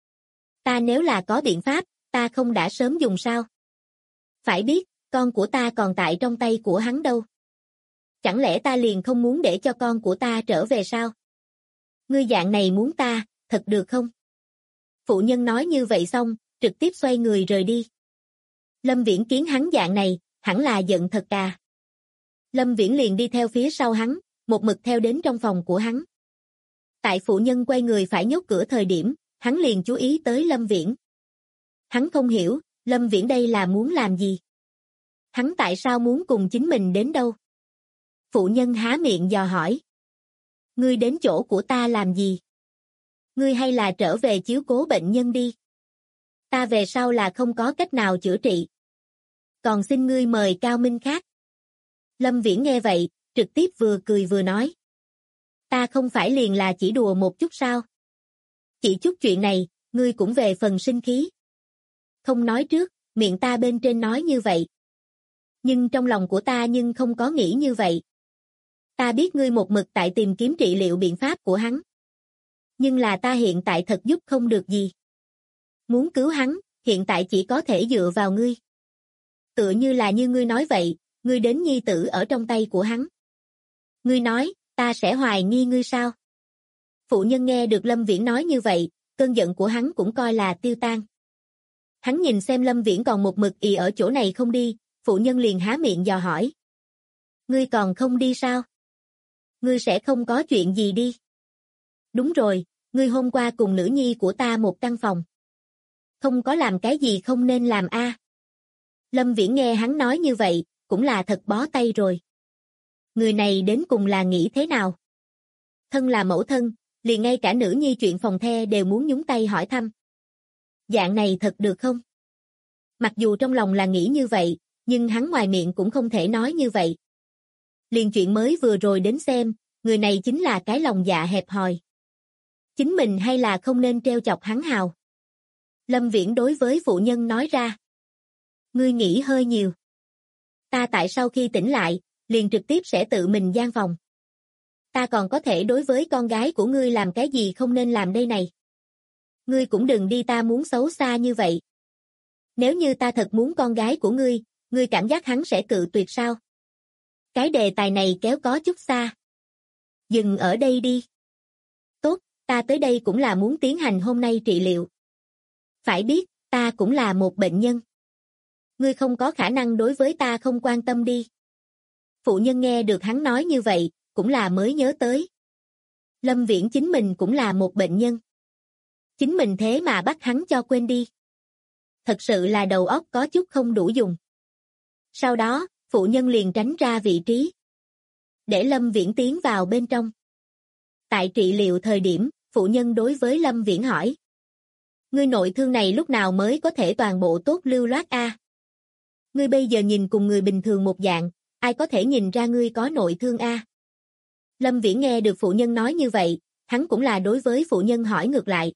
Ta nếu là có biện pháp, ta không đã sớm dùng sao? Phải biết, con của ta còn tại trong tay của hắn đâu. Chẳng lẽ ta liền không muốn để cho con của ta trở về sao? Ngươi dạng này muốn ta, thật được không? Phụ nhân nói như vậy xong, trực tiếp xoay người rời đi. Lâm Viễn kiến hắn dạng này, hẳn là giận thật à. Lâm Viễn liền đi theo phía sau hắn, một mực theo đến trong phòng của hắn. Tại phụ nhân quay người phải nhốt cửa thời điểm, hắn liền chú ý tới Lâm Viễn. Hắn không hiểu, Lâm Viễn đây là muốn làm gì? Hắn tại sao muốn cùng chính mình đến đâu? Phụ nhân há miệng dò hỏi. Ngươi đến chỗ của ta làm gì? Ngươi hay là trở về chiếu cố bệnh nhân đi. Ta về sau là không có cách nào chữa trị. Còn xin ngươi mời cao minh khác. Lâm Viễn nghe vậy, trực tiếp vừa cười vừa nói. Ta không phải liền là chỉ đùa một chút sao? Chỉ chút chuyện này, ngươi cũng về phần sinh khí. Không nói trước, miệng ta bên trên nói như vậy. Nhưng trong lòng của ta nhưng không có nghĩ như vậy. Ta biết ngươi một mực tại tìm kiếm trị liệu biện pháp của hắn. Nhưng là ta hiện tại thật giúp không được gì. Muốn cứu hắn, hiện tại chỉ có thể dựa vào ngươi. Tựa như là như ngươi nói vậy, ngươi đến nhi tử ở trong tay của hắn. Ngươi nói, ta sẽ hoài nghi ngươi sao? Phụ nhân nghe được Lâm Viễn nói như vậy, cơn giận của hắn cũng coi là tiêu tan. Hắn nhìn xem Lâm Viễn còn một mực ì ở chỗ này không đi, phụ nhân liền há miệng dò hỏi. Ngươi còn không đi sao? Ngươi sẽ không có chuyện gì đi. Đúng rồi, ngươi hôm qua cùng nữ nhi của ta một căn phòng. Không có làm cái gì không nên làm a. Lâm Viễn nghe hắn nói như vậy, cũng là thật bó tay rồi. Người này đến cùng là nghĩ thế nào? Thân là mẫu thân, liền ngay cả nữ nhi chuyện phòng the đều muốn nhúng tay hỏi thăm. Dạng này thật được không? Mặc dù trong lòng là nghĩ như vậy, nhưng hắn ngoài miệng cũng không thể nói như vậy. Liền chuyện mới vừa rồi đến xem, người này chính là cái lòng dạ hẹp hòi. Chính mình hay là không nên treo chọc hắn hào? Lâm Viễn đối với phụ nhân nói ra. Ngươi nghĩ hơi nhiều. Ta tại sau khi tỉnh lại, liền trực tiếp sẽ tự mình gian phòng. Ta còn có thể đối với con gái của ngươi làm cái gì không nên làm đây này. Ngươi cũng đừng đi ta muốn xấu xa như vậy. Nếu như ta thật muốn con gái của ngươi cảm giác hắn sẽ cự tuyệt sao? Cái đề tài này kéo có chút xa. Dừng ở đây đi. Tốt, ta tới đây cũng là muốn tiến hành hôm nay trị liệu. Phải biết, ta cũng là một bệnh nhân. Ngươi không có khả năng đối với ta không quan tâm đi. Phụ nhân nghe được hắn nói như vậy, cũng là mới nhớ tới. Lâm Viễn chính mình cũng là một bệnh nhân. Chính mình thế mà bắt hắn cho quên đi. Thật sự là đầu óc có chút không đủ dùng. Sau đó, phụ nhân liền tránh ra vị trí. Để Lâm Viễn tiến vào bên trong. Tại trị liệu thời điểm, phụ nhân đối với Lâm Viễn hỏi. Ngươi nội thương này lúc nào mới có thể toàn bộ tốt lưu loát a? Ngươi bây giờ nhìn cùng người bình thường một dạng, ai có thể nhìn ra ngươi có nội thương a? Lâm Viễn nghe được phụ nhân nói như vậy, hắn cũng là đối với phụ nhân hỏi ngược lại.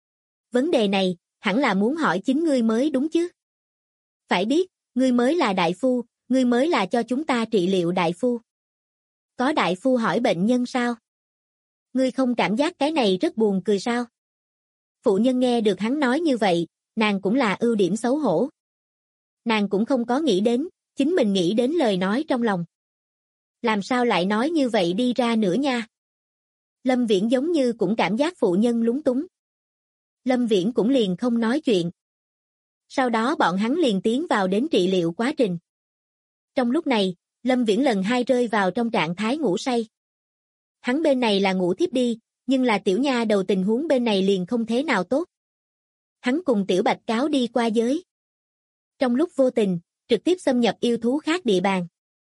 Vấn đề này, hẳn là muốn hỏi chính ngươi mới đúng chứ? Phải biết, ngươi mới là đại phu, ngươi mới là cho chúng ta trị liệu đại phu. Có đại phu hỏi bệnh nhân sao? Ngươi không cảm giác cái này rất buồn cười sao? Phụ nhân nghe được hắn nói như vậy, nàng cũng là ưu điểm xấu hổ. Nàng cũng không có nghĩ đến, chính mình nghĩ đến lời nói trong lòng. Làm sao lại nói như vậy đi ra nữa nha? Lâm Viễn giống như cũng cảm giác phụ nhân lúng túng. Lâm Viễn cũng liền không nói chuyện. Sau đó bọn hắn liền tiến vào đến trị liệu quá trình. Trong lúc này, Lâm Viễn lần hai rơi vào trong trạng thái ngủ say. Hắn bên này là ngủ thiếp đi, nhưng là tiểu nha đầu tình huống bên này liền không thế nào tốt. Hắn cùng tiểu bạch cáo đi qua giới. Trong lúc vô tình, trực tiếp xâm nhập yêu thú khác địa bàn.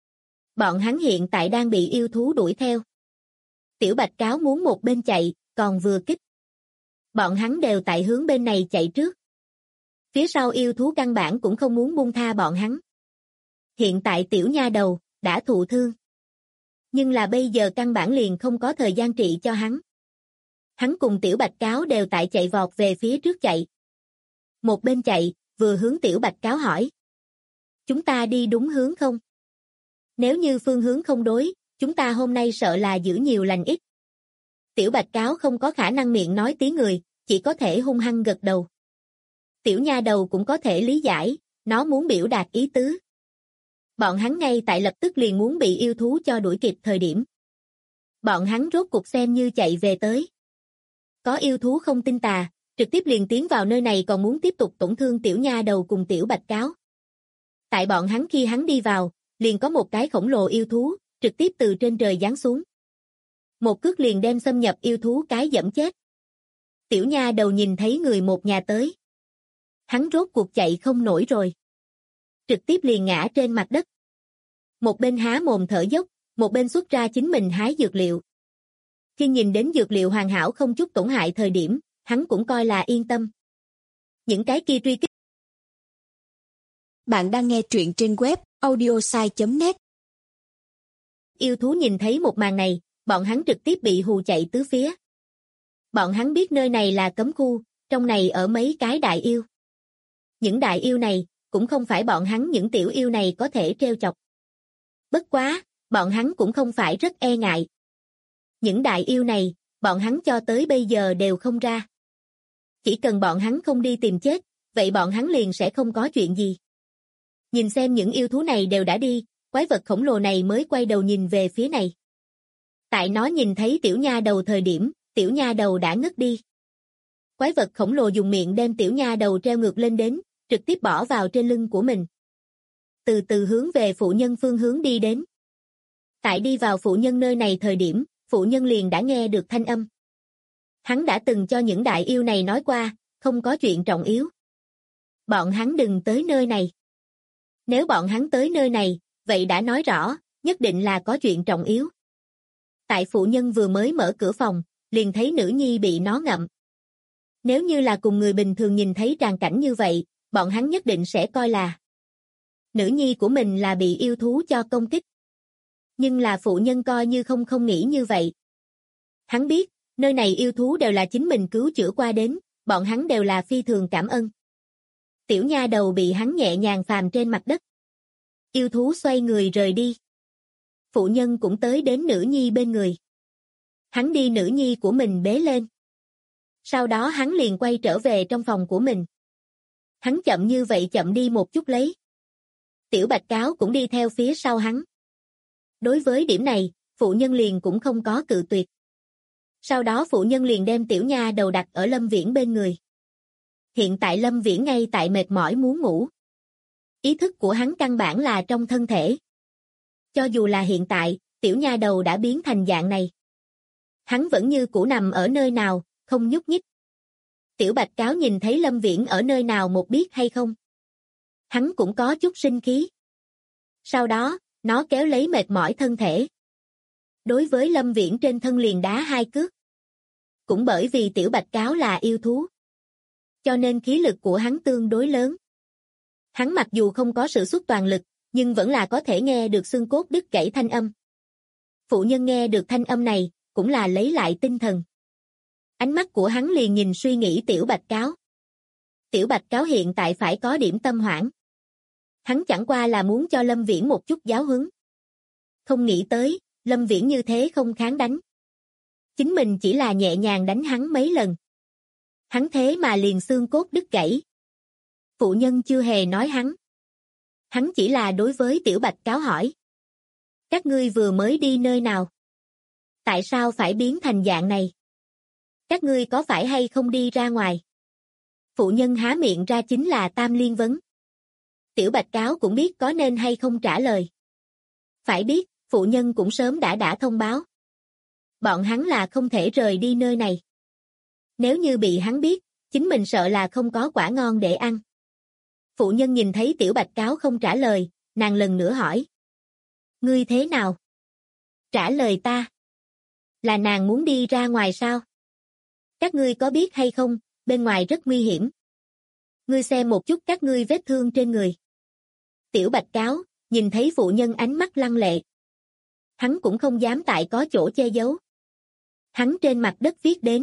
Bọn hắn hiện tại đang bị yêu thú đuổi theo. Tiểu bạch cáo muốn một bên chạy, còn vừa kích. Bọn hắn đều tại hướng bên này chạy trước. Phía sau yêu thú căn bản cũng không muốn buông tha bọn hắn. Hiện tại tiểu nha đầu, đã thụ thương. Nhưng là bây giờ căn bản liền không có thời gian trị cho hắn. Hắn cùng tiểu bạch cáo đều tại chạy vọt về phía trước chạy. Một bên chạy, vừa hướng tiểu bạch cáo hỏi. Chúng ta đi đúng hướng không? Nếu như phương hướng không đối, chúng ta hôm nay sợ là giữ nhiều lành ít. Tiểu bạch cáo không có khả năng miệng nói tiếng người, chỉ có thể hung hăng gật đầu. Tiểu nha đầu cũng có thể lý giải, nó muốn biểu đạt ý tứ. Bọn hắn ngay tại lập tức liền muốn bị yêu thú cho đuổi kịp thời điểm. Bọn hắn rốt cuộc xem như chạy về tới. Có yêu thú không tin tà, trực tiếp liền tiến vào nơi này còn muốn tiếp tục tổn thương tiểu nha đầu cùng tiểu bạch cáo. Tại bọn hắn khi hắn đi vào, liền có một cái khổng lồ yêu thú, trực tiếp từ trên trời giáng xuống. Một cước liền đem xâm nhập yêu thú cái dẫm chết. Tiểu nha đầu nhìn thấy người một nhà tới. Hắn rốt cuộc chạy không nổi rồi. Trực tiếp liền ngã trên mặt đất. Một bên há mồm thở dốc, một bên xuất ra chính mình hái dược liệu. Khi nhìn đến dược liệu hoàn hảo không chút tổn hại thời điểm, hắn cũng coi là yên tâm. Những cái kia truy kích. Bạn đang nghe truyện trên web audiosai.net. Yêu thú nhìn thấy một màn này, bọn hắn trực tiếp bị hù chạy tứ phía. Bọn hắn biết nơi này là cấm khu, trong này ở mấy cái đại yêu. Những đại yêu này, cũng không phải bọn hắn những tiểu yêu này có thể trêu chọc. Bất quá, bọn hắn cũng không phải rất e ngại. Những đại yêu này, bọn hắn cho tới bây giờ đều không ra. Chỉ cần bọn hắn không đi tìm chết, vậy bọn hắn liền sẽ không có chuyện gì. Nhìn xem những yêu thú này đều đã đi, quái vật khổng lồ này mới quay đầu nhìn về phía này. Tại nó nhìn thấy tiểu nha đầu thời điểm, tiểu nha đầu đã ngất đi. Quái vật khổng lồ dùng miệng đem tiểu nha đầu treo ngược lên đến, trực tiếp bỏ vào trên lưng của mình. Từ từ hướng về phụ nhân phương hướng đi đến. Tại đi vào phụ nhân nơi này thời điểm, phụ nhân liền đã nghe được thanh âm. Hắn đã từng cho những đại yêu này nói qua, không có chuyện trọng yếu. Bọn hắn đừng tới nơi này. Nếu bọn hắn tới nơi này, vậy đã nói rõ, nhất định là có chuyện trọng yếu. Tại phụ nhân vừa mới mở cửa phòng, liền thấy nữ nhi bị nó ngậm. Nếu như là cùng người bình thường nhìn thấy tràng cảnh như vậy, bọn hắn nhất định sẽ coi là nữ nhi của mình là bị yêu thú cho công kích. Nhưng là phụ nhân coi như không nghĩ như vậy. Hắn biết, nơi này yêu thú đều là chính mình cứu chữa qua đến, bọn hắn đều là phi thường cảm ơn. Tiểu nha đầu bị hắn nhẹ nhàng phàm trên mặt đất. Yêu thú xoay người rời đi. Phụ nhân cũng tới đến nữ nhi bên người. Hắn đi nữ nhi của mình bế lên. Sau đó hắn liền quay trở về trong phòng của mình. Hắn chậm như vậy chậm đi một chút lấy. Tiểu Bạch Cáo cũng đi theo phía sau hắn. Đối với điểm này, phụ nhân liền cũng không có cự tuyệt. Sau đó phụ nhân liền đem tiểu nha đầu đặt ở Lâm Viễn bên người. Hiện tại Lâm Viễn ngay tại mệt mỏi muốn ngủ. Ý thức của hắn căn bản là trong thân thể. Cho dù là hiện tại, tiểu nha đầu đã biến thành dạng này. Hắn vẫn như cũ nằm ở nơi nào, không nhúc nhích. Tiểu Bạch Cáo nhìn thấy Lâm Viễn ở nơi nào một biết hay không. Hắn cũng có chút sinh khí. Sau đó, nó kéo lấy mệt mỏi thân thể. Đối với Lâm Viễn trên thân liền đá 2 cước. Cũng bởi vì Tiểu Bạch Cáo là yêu thú. Cho nên khí lực của hắn tương đối lớn. Hắn mặc dù không có sự xuất toàn lực, nhưng vẫn là có thể nghe được xương cốt đứt gãy thanh âm. Phụ nhân nghe được thanh âm này, cũng là lấy lại tinh thần. Ánh mắt của hắn liền nhìn suy nghĩ Tiểu Bạch Cáo. Tiểu Bạch Cáo hiện tại phải có điểm tâm hoảng. Hắn chẳng qua là muốn cho Lâm Viễn một chút giáo huấn. Không nghĩ tới, Lâm Viễn như thế không kháng đánh. Chính mình chỉ là nhẹ nhàng đánh hắn mấy lần. Hắn thế mà liền xương cốt đứt gãy. Phụ nhân chưa hề nói hắn. Hắn chỉ là đối với Tiểu Bạch Cáo hỏi. Các ngươi vừa mới đi nơi nào? Tại sao phải biến thành dạng này? Các ngươi có phải hay không đi ra ngoài? Phụ nhân há miệng ra chính là tam liên vấn. Tiểu Bạch Cáo cũng biết có nên hay không trả lời. Phải biết, phụ nhân cũng sớm đã thông báo. Bọn hắn là không thể rời đi nơi này. Nếu như bị hắn biết, chính mình sợ là không có quả ngon để ăn. Phụ nhân nhìn thấy Tiểu Bạch Cáo không trả lời, nàng lần nữa hỏi. Ngươi thế nào? Trả lời ta. Là nàng muốn đi ra ngoài sao? Các ngươi có biết hay không, bên ngoài rất nguy hiểm. Ngươi xem một chút các ngươi vết thương trên người. Tiểu Bạch Cáo, nhìn thấy phụ nhân ánh mắt lăng lệ. Hắn cũng không dám tại có chỗ che giấu. Hắn trên mặt đất viết đến.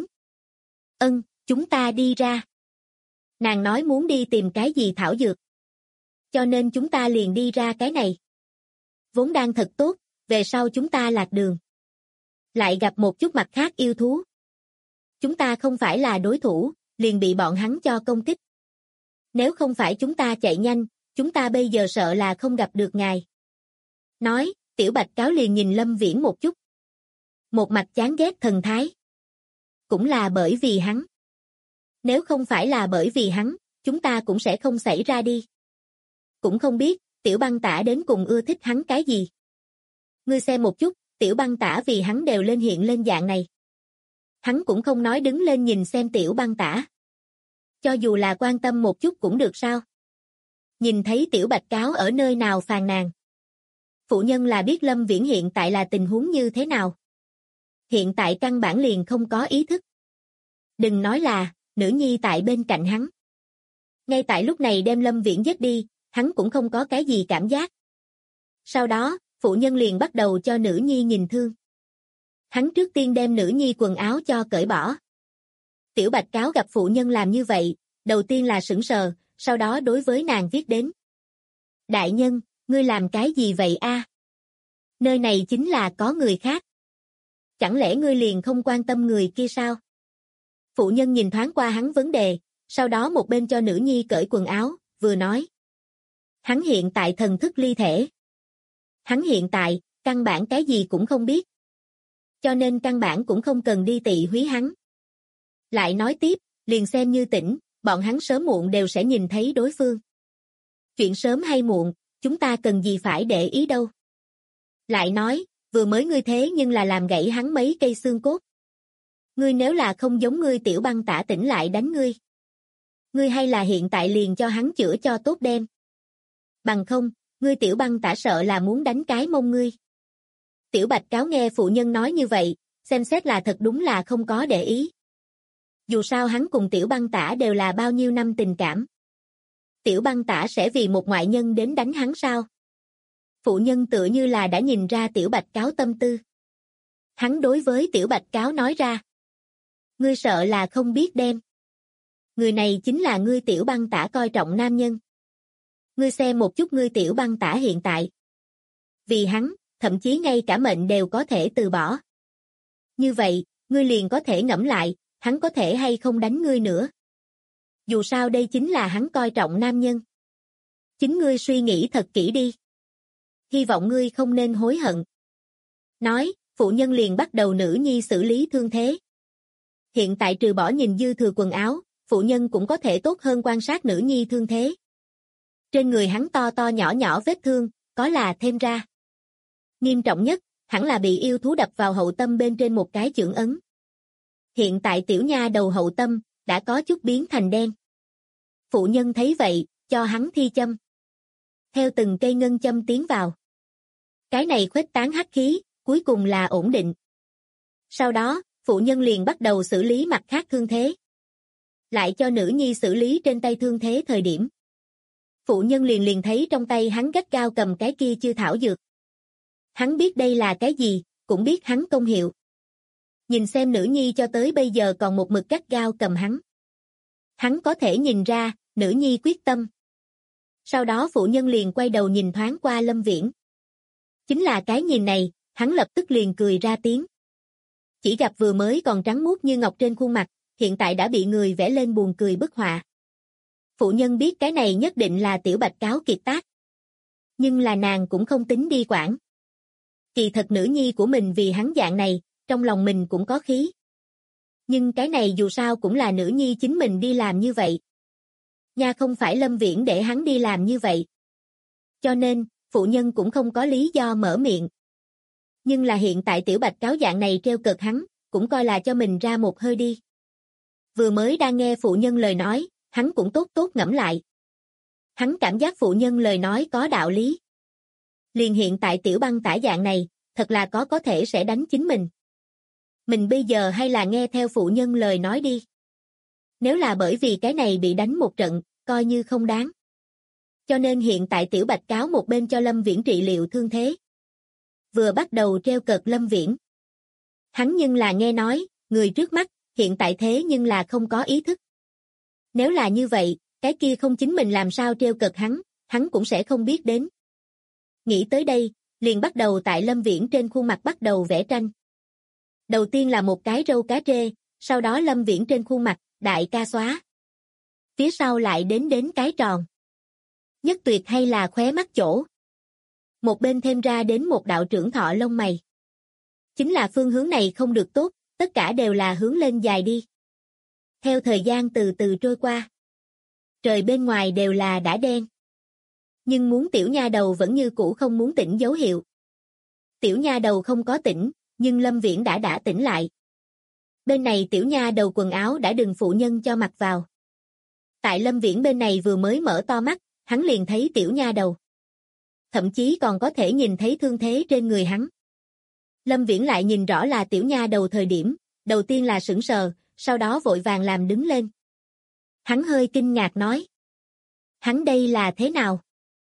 Chúng ta đi ra. Nàng nói muốn đi tìm cái gì thảo dược. Cho nên chúng ta liền đi ra cái này. Vốn đang thật tốt, về sau chúng ta lạc đường. Lại gặp một chút mặt khác yêu thú. Chúng ta không phải là đối thủ, liền bị bọn hắn cho công kích. Nếu không phải chúng ta chạy nhanh, chúng ta bây giờ sợ là không gặp được ngài. Nói, Tiểu Bạch Cáo liền nhìn Lâm Viễn một chút. Một mặt chán ghét thần thái. Cũng là bởi vì hắn. Nếu không phải là bởi vì hắn, chúng ta cũng sẽ không xảy ra đi. Cũng không biết, Tiểu Băng Tả đến cùng ưa thích hắn cái gì. Ngươi xem một chút, Tiểu Băng Tả vì hắn đều lên hiện lên dạng này. Hắn cũng không nói đứng lên nhìn xem Tiểu Băng Tả. Cho dù là quan tâm một chút cũng được sao. Nhìn thấy Tiểu Bạch Cáo ở nơi nào phàn nàn. Phụ nhân là biết Lâm Viễn hiện tại là tình huống như thế nào. Hiện tại căn bản liền không có ý thức. Đừng nói là, nữ nhi tại bên cạnh hắn. Ngay tại lúc này đem Lâm Viễn giết đi, hắn cũng không có cái gì cảm giác. Sau đó, phụ nhân liền bắt đầu cho nữ nhi nhìn thương. Hắn trước tiên đem nữ nhi quần áo cho cởi bỏ. Tiểu Bạch Cáo gặp phụ nhân làm như vậy, đầu tiên là sững sờ, sau đó đối với nàng viết đến. Đại nhân, ngươi làm cái gì vậy a? Nơi này chính là có người khác. Chẳng lẽ ngươi liền không quan tâm người kia sao? Phụ nhân nhìn thoáng qua hắn vấn đề, sau đó một bên cho nữ nhi cởi quần áo, vừa nói. Hắn hiện tại thần thức ly thể. Hắn hiện tại, căn bản cái gì cũng không biết. Cho nên căn bản cũng không cần đi tị húy hắn. Lại nói tiếp, liền xem như tỉnh, bọn hắn sớm muộn đều sẽ nhìn thấy đối phương. Chuyện sớm hay muộn, chúng ta cần gì phải để ý đâu. Lại nói, vừa mới ngươi thế nhưng là làm gãy hắn mấy cây xương cốt. Ngươi nếu là không giống ngươi Tiểu Băng Tả tỉnh lại đánh ngươi. Ngươi hay là hiện tại liền cho hắn chữa cho tốt đem. Bằng không, ngươi Tiểu Băng Tả sợ là muốn đánh cái mông ngươi. Tiểu Bạch Cáo nghe phụ nhân nói như vậy, xem xét là thật đúng là không có để ý. Dù sao hắn cùng Tiểu Băng Tả đều là bao nhiêu năm tình cảm. Tiểu Băng Tả sẽ vì một ngoại nhân đến đánh hắn sao? Phụ nhân tựa như là đã nhìn ra Tiểu Bạch Cáo tâm tư. Hắn đối với Tiểu Bạch Cáo nói ra. Ngươi sợ là không biết đem. Người này chính là ngươi Tiểu Băng Tả coi trọng nam nhân. Ngươi xem một chút ngươi Tiểu Băng Tả hiện tại. Vì hắn, thậm chí ngay cả mệnh đều có thể từ bỏ. Như vậy, ngươi liền có thể ngẫm lại, hắn có thể hay không đánh ngươi nữa. Dù sao đây chính là hắn coi trọng nam nhân. Chính ngươi suy nghĩ thật kỹ đi. Hy vọng ngươi không nên hối hận. Nói, phụ nhân liền bắt đầu nữ nhi xử lý thương thế. Hiện tại trừ bỏ nhìn dư thừa quần áo, phụ nhân cũng có thể tốt hơn quan sát nữ nhi thương thế. Trên người hắn to to nhỏ nhỏ vết thương, có là thêm ra. Nghiêm trọng nhất, hẳn là bị yêu thú đập vào hậu tâm bên trên một cái chưởng ấn. Hiện tại tiểu nha đầu hậu tâm, đã có chút biến thành đen. Phụ nhân thấy vậy, cho hắn thi châm. Theo từng cây ngân châm tiến vào. Cái này khuếch tán hắc khí, cuối cùng là ổn định. Sau đó, phụ nhân liền bắt đầu xử lý mặt khác thương thế. Lại cho nữ nhi xử lý trên tay thương thế thời điểm. Phụ nhân liền thấy trong tay hắn gắt gao cầm cái kia chư thảo dược. Hắn biết đây là cái gì, cũng biết hắn công hiệu. Nhìn xem nữ nhi cho tới bây giờ còn một mực gắt gao cầm hắn. Hắn có thể nhìn ra, nữ nhi quyết tâm. Sau đó phụ nhân liền quay đầu nhìn thoáng qua Lâm Viễn. Chính là cái nhìn này, hắn lập tức liền cười ra tiếng. Chỉ gặp vừa mới còn trắng muốt như ngọc trên khuôn mặt, hiện tại đã bị người vẽ lên buồn cười bức họa. Phụ nhân biết cái này nhất định là Tiểu Bạch Cáo kiệt tác. Nhưng là nàng cũng không tính đi quản. Kỳ thật nữ nhi của mình vì hắn dạng này, trong lòng mình cũng có khí. Nhưng cái này dù sao cũng là nữ nhi chính mình đi làm như vậy. Nha không phải Lâm Viễn để hắn đi làm như vậy. Cho nên, phụ nhân cũng không có lý do mở miệng. Nhưng là hiện tại Tiểu Bạch Cáo dạng này treo cợt hắn, cũng coi là cho mình ra một hơi đi. Vừa mới đang nghe phụ nhân lời nói, hắn cũng tốt tốt ngẫm lại. Hắn cảm giác phụ nhân lời nói có đạo lý. Liền hiện tại Tiểu Băng Tả dạng này, thật là có thể sẽ đánh chính mình. Mình bây giờ hay là nghe theo phụ nhân lời nói đi. Nếu là bởi vì cái này bị đánh một trận, coi như không đáng. Cho nên hiện tại Tiểu Bạch Cáo một bên cho Lâm Viễn trị liệu thương thế. Vừa bắt đầu treo cợt Lâm Viễn. Hắn nhưng là nghe nói, người trước mắt, hiện tại thế nhưng là không có ý thức. Nếu là như vậy, cái kia không chính mình làm sao treo cợt hắn cũng sẽ không biết đến. Nghĩ tới đây, liền bắt đầu tại Lâm Viễn trên khuôn mặt bắt đầu vẽ tranh. Đầu tiên là một cái râu cá trê, sau đó Lâm Viễn trên khuôn mặt, đại ca xóa. Phía sau lại đến cái tròn. Nhất tuyệt hay là khóe mắt chỗ. Một bên thêm ra đến một đạo trưởng thọ lông mày. Chính là phương hướng này không được tốt, tất cả đều là hướng lên dài đi. Theo thời gian từ từ trôi qua. Trời bên ngoài đều là đã đen. Nhưng muốn tiểu nha đầu vẫn như cũ không muốn tỉnh dấu hiệu. Tiểu nha đầu không có tỉnh, nhưng Lâm Viễn đã tỉnh lại. Bên này tiểu nha đầu quần áo đã đừng phụ nhân cho mặc vào. Tại Lâm Viễn bên này vừa mới mở to mắt, hắn liền thấy tiểu nha đầu. Thậm chí còn có thể nhìn thấy thương thế trên người hắn. Lâm Viễn lại nhìn rõ là tiểu nha đầu thời điểm, đầu tiên là sững sờ, sau đó vội vàng làm đứng lên. Hắn hơi kinh ngạc nói. Hắn đây là thế nào?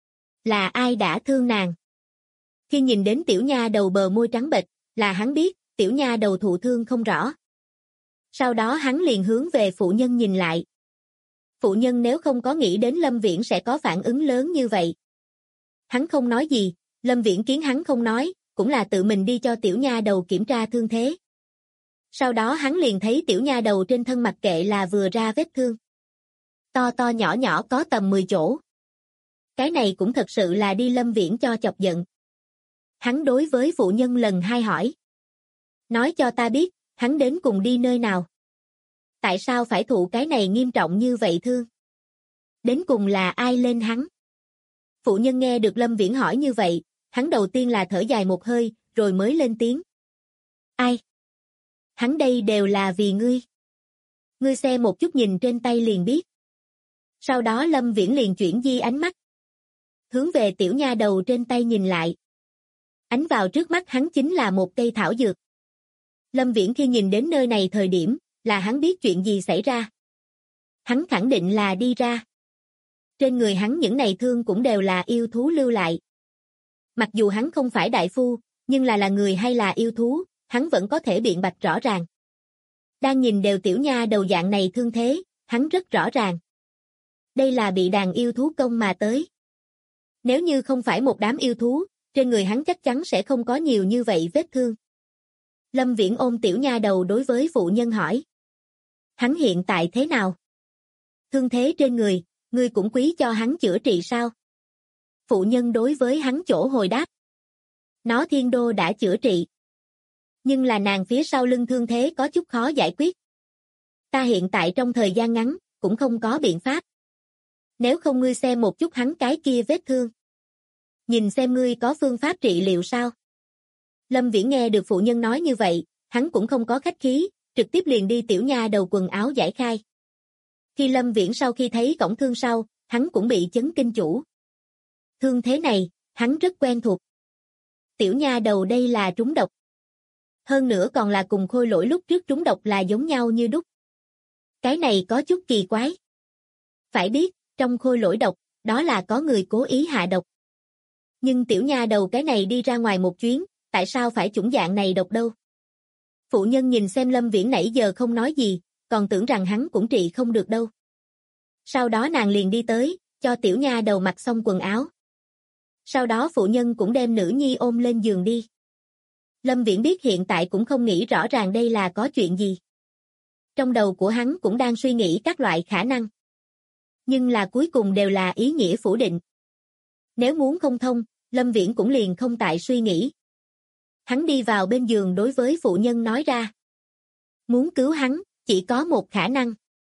Là ai đã thương nàng? Khi nhìn đến tiểu nha đầu bờ môi trắng bệch, là hắn biết, tiểu nha đầu thụ thương không rõ. Sau đó hắn liền hướng về phụ nhân nhìn lại. Phụ nhân nếu không có nghĩ đến Lâm Viễn sẽ có phản ứng lớn như vậy. Hắn không nói gì, Lâm Viễn kiến hắn không nói, cũng là tự mình đi cho tiểu nha đầu kiểm tra thương thế. Sau đó hắn liền thấy tiểu nha đầu trên thân mặc kệ là vừa ra vết thương. To to nhỏ nhỏ có tầm 10 chỗ. Cái này cũng thật sự là đi Lâm Viễn cho chọc giận. Hắn đối với phụ nhân lần hai hỏi. Nói cho ta biết, hắn đến cùng đi nơi nào? Tại sao phải thụ cái này nghiêm trọng như vậy thương? Đến cùng là ai lên hắn? Phụ nhân nghe được Lâm Viễn hỏi như vậy, hắn đầu tiên là thở dài một hơi, rồi mới lên tiếng. Ai? Hắn đây đều là vì ngươi. Ngươi xem một chút nhìn trên tay liền biết. Sau đó Lâm Viễn liền chuyển di ánh mắt. Hướng về tiểu nha đầu trên tay nhìn lại. Ánh vào trước mắt hắn chính là một cây thảo dược. Lâm Viễn khi nhìn đến nơi này thời điểm, là hắn biết chuyện gì xảy ra. Hắn khẳng định là đi ra. Trên người hắn những này thương cũng đều là yêu thú lưu lại. Mặc dù hắn không phải đại phu, nhưng là người hay là yêu thú, hắn vẫn có thể biện bạch rõ ràng. Đang nhìn đều tiểu nha đầu dạng này thương thế, hắn rất rõ ràng. Đây là bị đàn yêu thú công mà tới. Nếu như không phải một đám yêu thú, trên người hắn chắc chắn sẽ không có nhiều như vậy vết thương. Lâm Viễn ôm tiểu nha đầu đối với phụ nhân hỏi. Hắn hiện tại thế nào? Thương thế trên người, ngươi cũng quý cho hắn chữa trị sao? Phụ nhân đối với hắn chỗ hồi đáp. Nó thiên đô đã chữa trị. Nhưng là nàng phía sau lưng thương thế có chút khó giải quyết. Ta hiện tại trong thời gian ngắn, cũng không có biện pháp. Nếu không ngươi xem một chút hắn cái kia vết thương. Nhìn xem ngươi có phương pháp trị liệu sao? Lâm Viễn nghe được phụ nhân nói như vậy, hắn cũng không có khách khí, trực tiếp liền đi tiểu nha đầu quần áo giải khai. Khi Lâm Viễn sau khi thấy cổng thương sau, hắn cũng bị chấn kinh chủ. Thương thế này, hắn rất quen thuộc. Tiểu nha đầu đây là trúng độc. Hơn nữa còn là cùng Khôi Lỗi lúc trước trúng độc là giống nhau như đúc. Cái này có chút kỳ quái. Phải biết, trong Khôi Lỗi độc, đó là có người cố ý hạ độc. Nhưng tiểu nha đầu cái này đi ra ngoài một chuyến, tại sao phải chủng dạng này độc đâu? Phụ nhân nhìn xem Lâm Viễn nãy giờ không nói gì, còn tưởng rằng hắn cũng trị không được đâu. Sau đó nàng liền đi tới, cho tiểu nha đầu mặc xong quần áo. Sau đó phụ nhân cũng đem nữ nhi ôm lên giường đi. Lâm Viễn biết hiện tại cũng không nghĩ rõ ràng đây là có chuyện gì. Trong đầu của hắn cũng đang suy nghĩ các loại khả năng. Nhưng là cuối cùng đều là ý nghĩa phủ định. Nếu muốn không thông, Lâm Viễn cũng liền không tại suy nghĩ. Hắn đi vào bên giường đối với phụ nhân nói ra. Muốn cứu hắn, chỉ có một khả năng.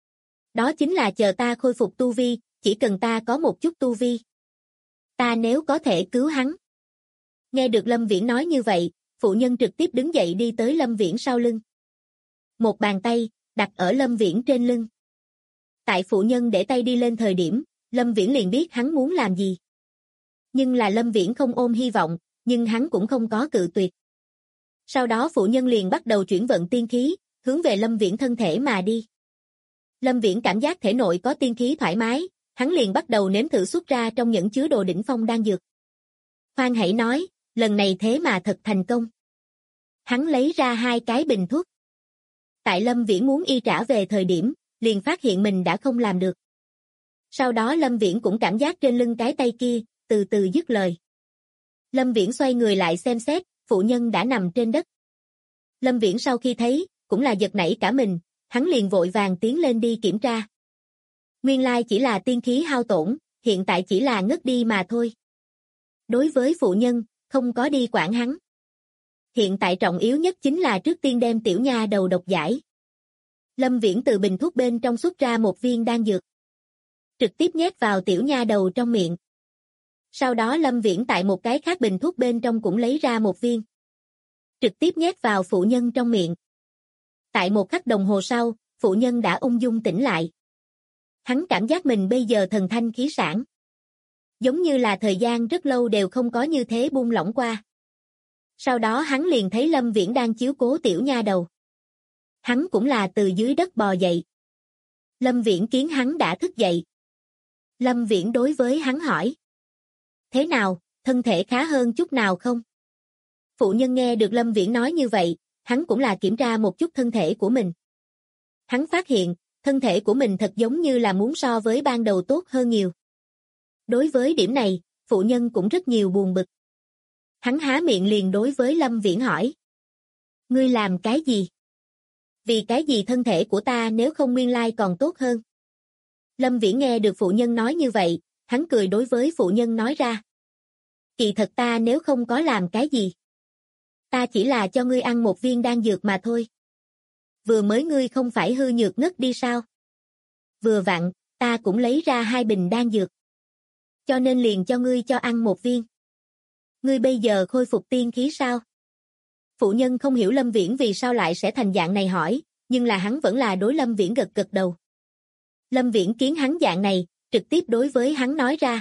Đó chính là chờ ta khôi phục tu vi, chỉ cần ta có một chút tu vi. Ta nếu có thể cứu hắn. Nghe được Lâm Viễn nói như vậy, phụ nhân trực tiếp đứng dậy đi tới Lâm Viễn sau lưng. Một bàn tay, đặt ở Lâm Viễn trên lưng. Tại phụ nhân để tay đi lên thời điểm, Lâm Viễn liền biết hắn muốn làm gì. Nhưng là Lâm Viễn không ôm hy vọng, nhưng hắn cũng không có cự tuyệt. Sau đó phụ nhân liền bắt đầu chuyển vận tiên khí, hướng về Lâm Viễn thân thể mà đi. Lâm Viễn cảm giác thể nội có tiên khí thoải mái, hắn liền bắt đầu nếm thử xuất ra trong những chứa đồ đỉnh phong đan dược. Khoan hãy nói, lần này thế mà thật thành công. Hắn lấy ra 2 cái bình thuốc. Tại Lâm Viễn muốn y trả về thời điểm, liền phát hiện mình đã không làm được. Sau đó Lâm Viễn cũng cảm giác trên lưng cái tay kia, từ từ dứt lời. Lâm Viễn xoay người lại xem xét, phụ nhân đã nằm trên đất. Lâm Viễn sau khi thấy, cũng là giật nảy cả mình, hắn liền vội vàng tiến lên đi kiểm tra. Nguyên lai chỉ là tiên khí hao tổn, hiện tại chỉ là ngất đi mà thôi. Đối với phụ nhân, không có đi quản hắn. Hiện tại trọng yếu nhất chính là trước tiên đem tiểu nha đầu độc giải. Lâm Viễn từ bình thuốc bên trong xuất ra một viên đan dược. Trực tiếp nhét vào tiểu nha đầu trong miệng. Sau đó Lâm Viễn tại một cái khác bình thuốc bên trong cũng lấy ra một viên. Trực tiếp nhét vào phụ nhân trong miệng. Tại một khắc đồng hồ sau, phụ nhân đã ung dung tỉnh lại. Hắn cảm giác mình bây giờ thần thanh khí sảng. Giống như là thời gian rất lâu đều không có như thế buông lỏng qua. Sau đó hắn liền thấy Lâm Viễn đang chiếu cố tiểu nha đầu. Hắn cũng là từ dưới đất bò dậy. Lâm Viễn kiến hắn đã thức dậy. Lâm Viễn đối với hắn hỏi. Thế nào, thân thể khá hơn chút nào không? Phụ nhân nghe được Lâm Viễn nói như vậy, hắn cũng là kiểm tra một chút thân thể của mình. Hắn phát hiện, thân thể của mình thật giống như là muốn so với ban đầu tốt hơn nhiều. Đối với điểm này, phụ nhân cũng rất nhiều buồn bực. Hắn há miệng liền đối với Lâm Viễn hỏi. Ngươi làm cái gì? Vì cái gì thân thể của ta nếu không nguyên lai còn tốt hơn? Lâm Viễn nghe được phụ nhân nói như vậy, hắn cười đối với phụ nhân nói ra. Kỳ thật ta nếu không có làm cái gì. Ta chỉ là cho ngươi ăn một viên đan dược mà thôi. Vừa mới ngươi không phải hư nhược ngất đi sao? Vừa vặn, ta cũng lấy ra 2 bình đan dược. Cho nên liền cho ngươi cho ăn một viên. Ngươi bây giờ khôi phục tiên khí sao? Phụ nhân không hiểu Lâm Viễn vì sao lại sẽ thành dạng này hỏi, nhưng là hắn vẫn là đối Lâm Viễn gật gật đầu. Lâm Viễn kiến hắn dạng này, trực tiếp đối với hắn nói ra.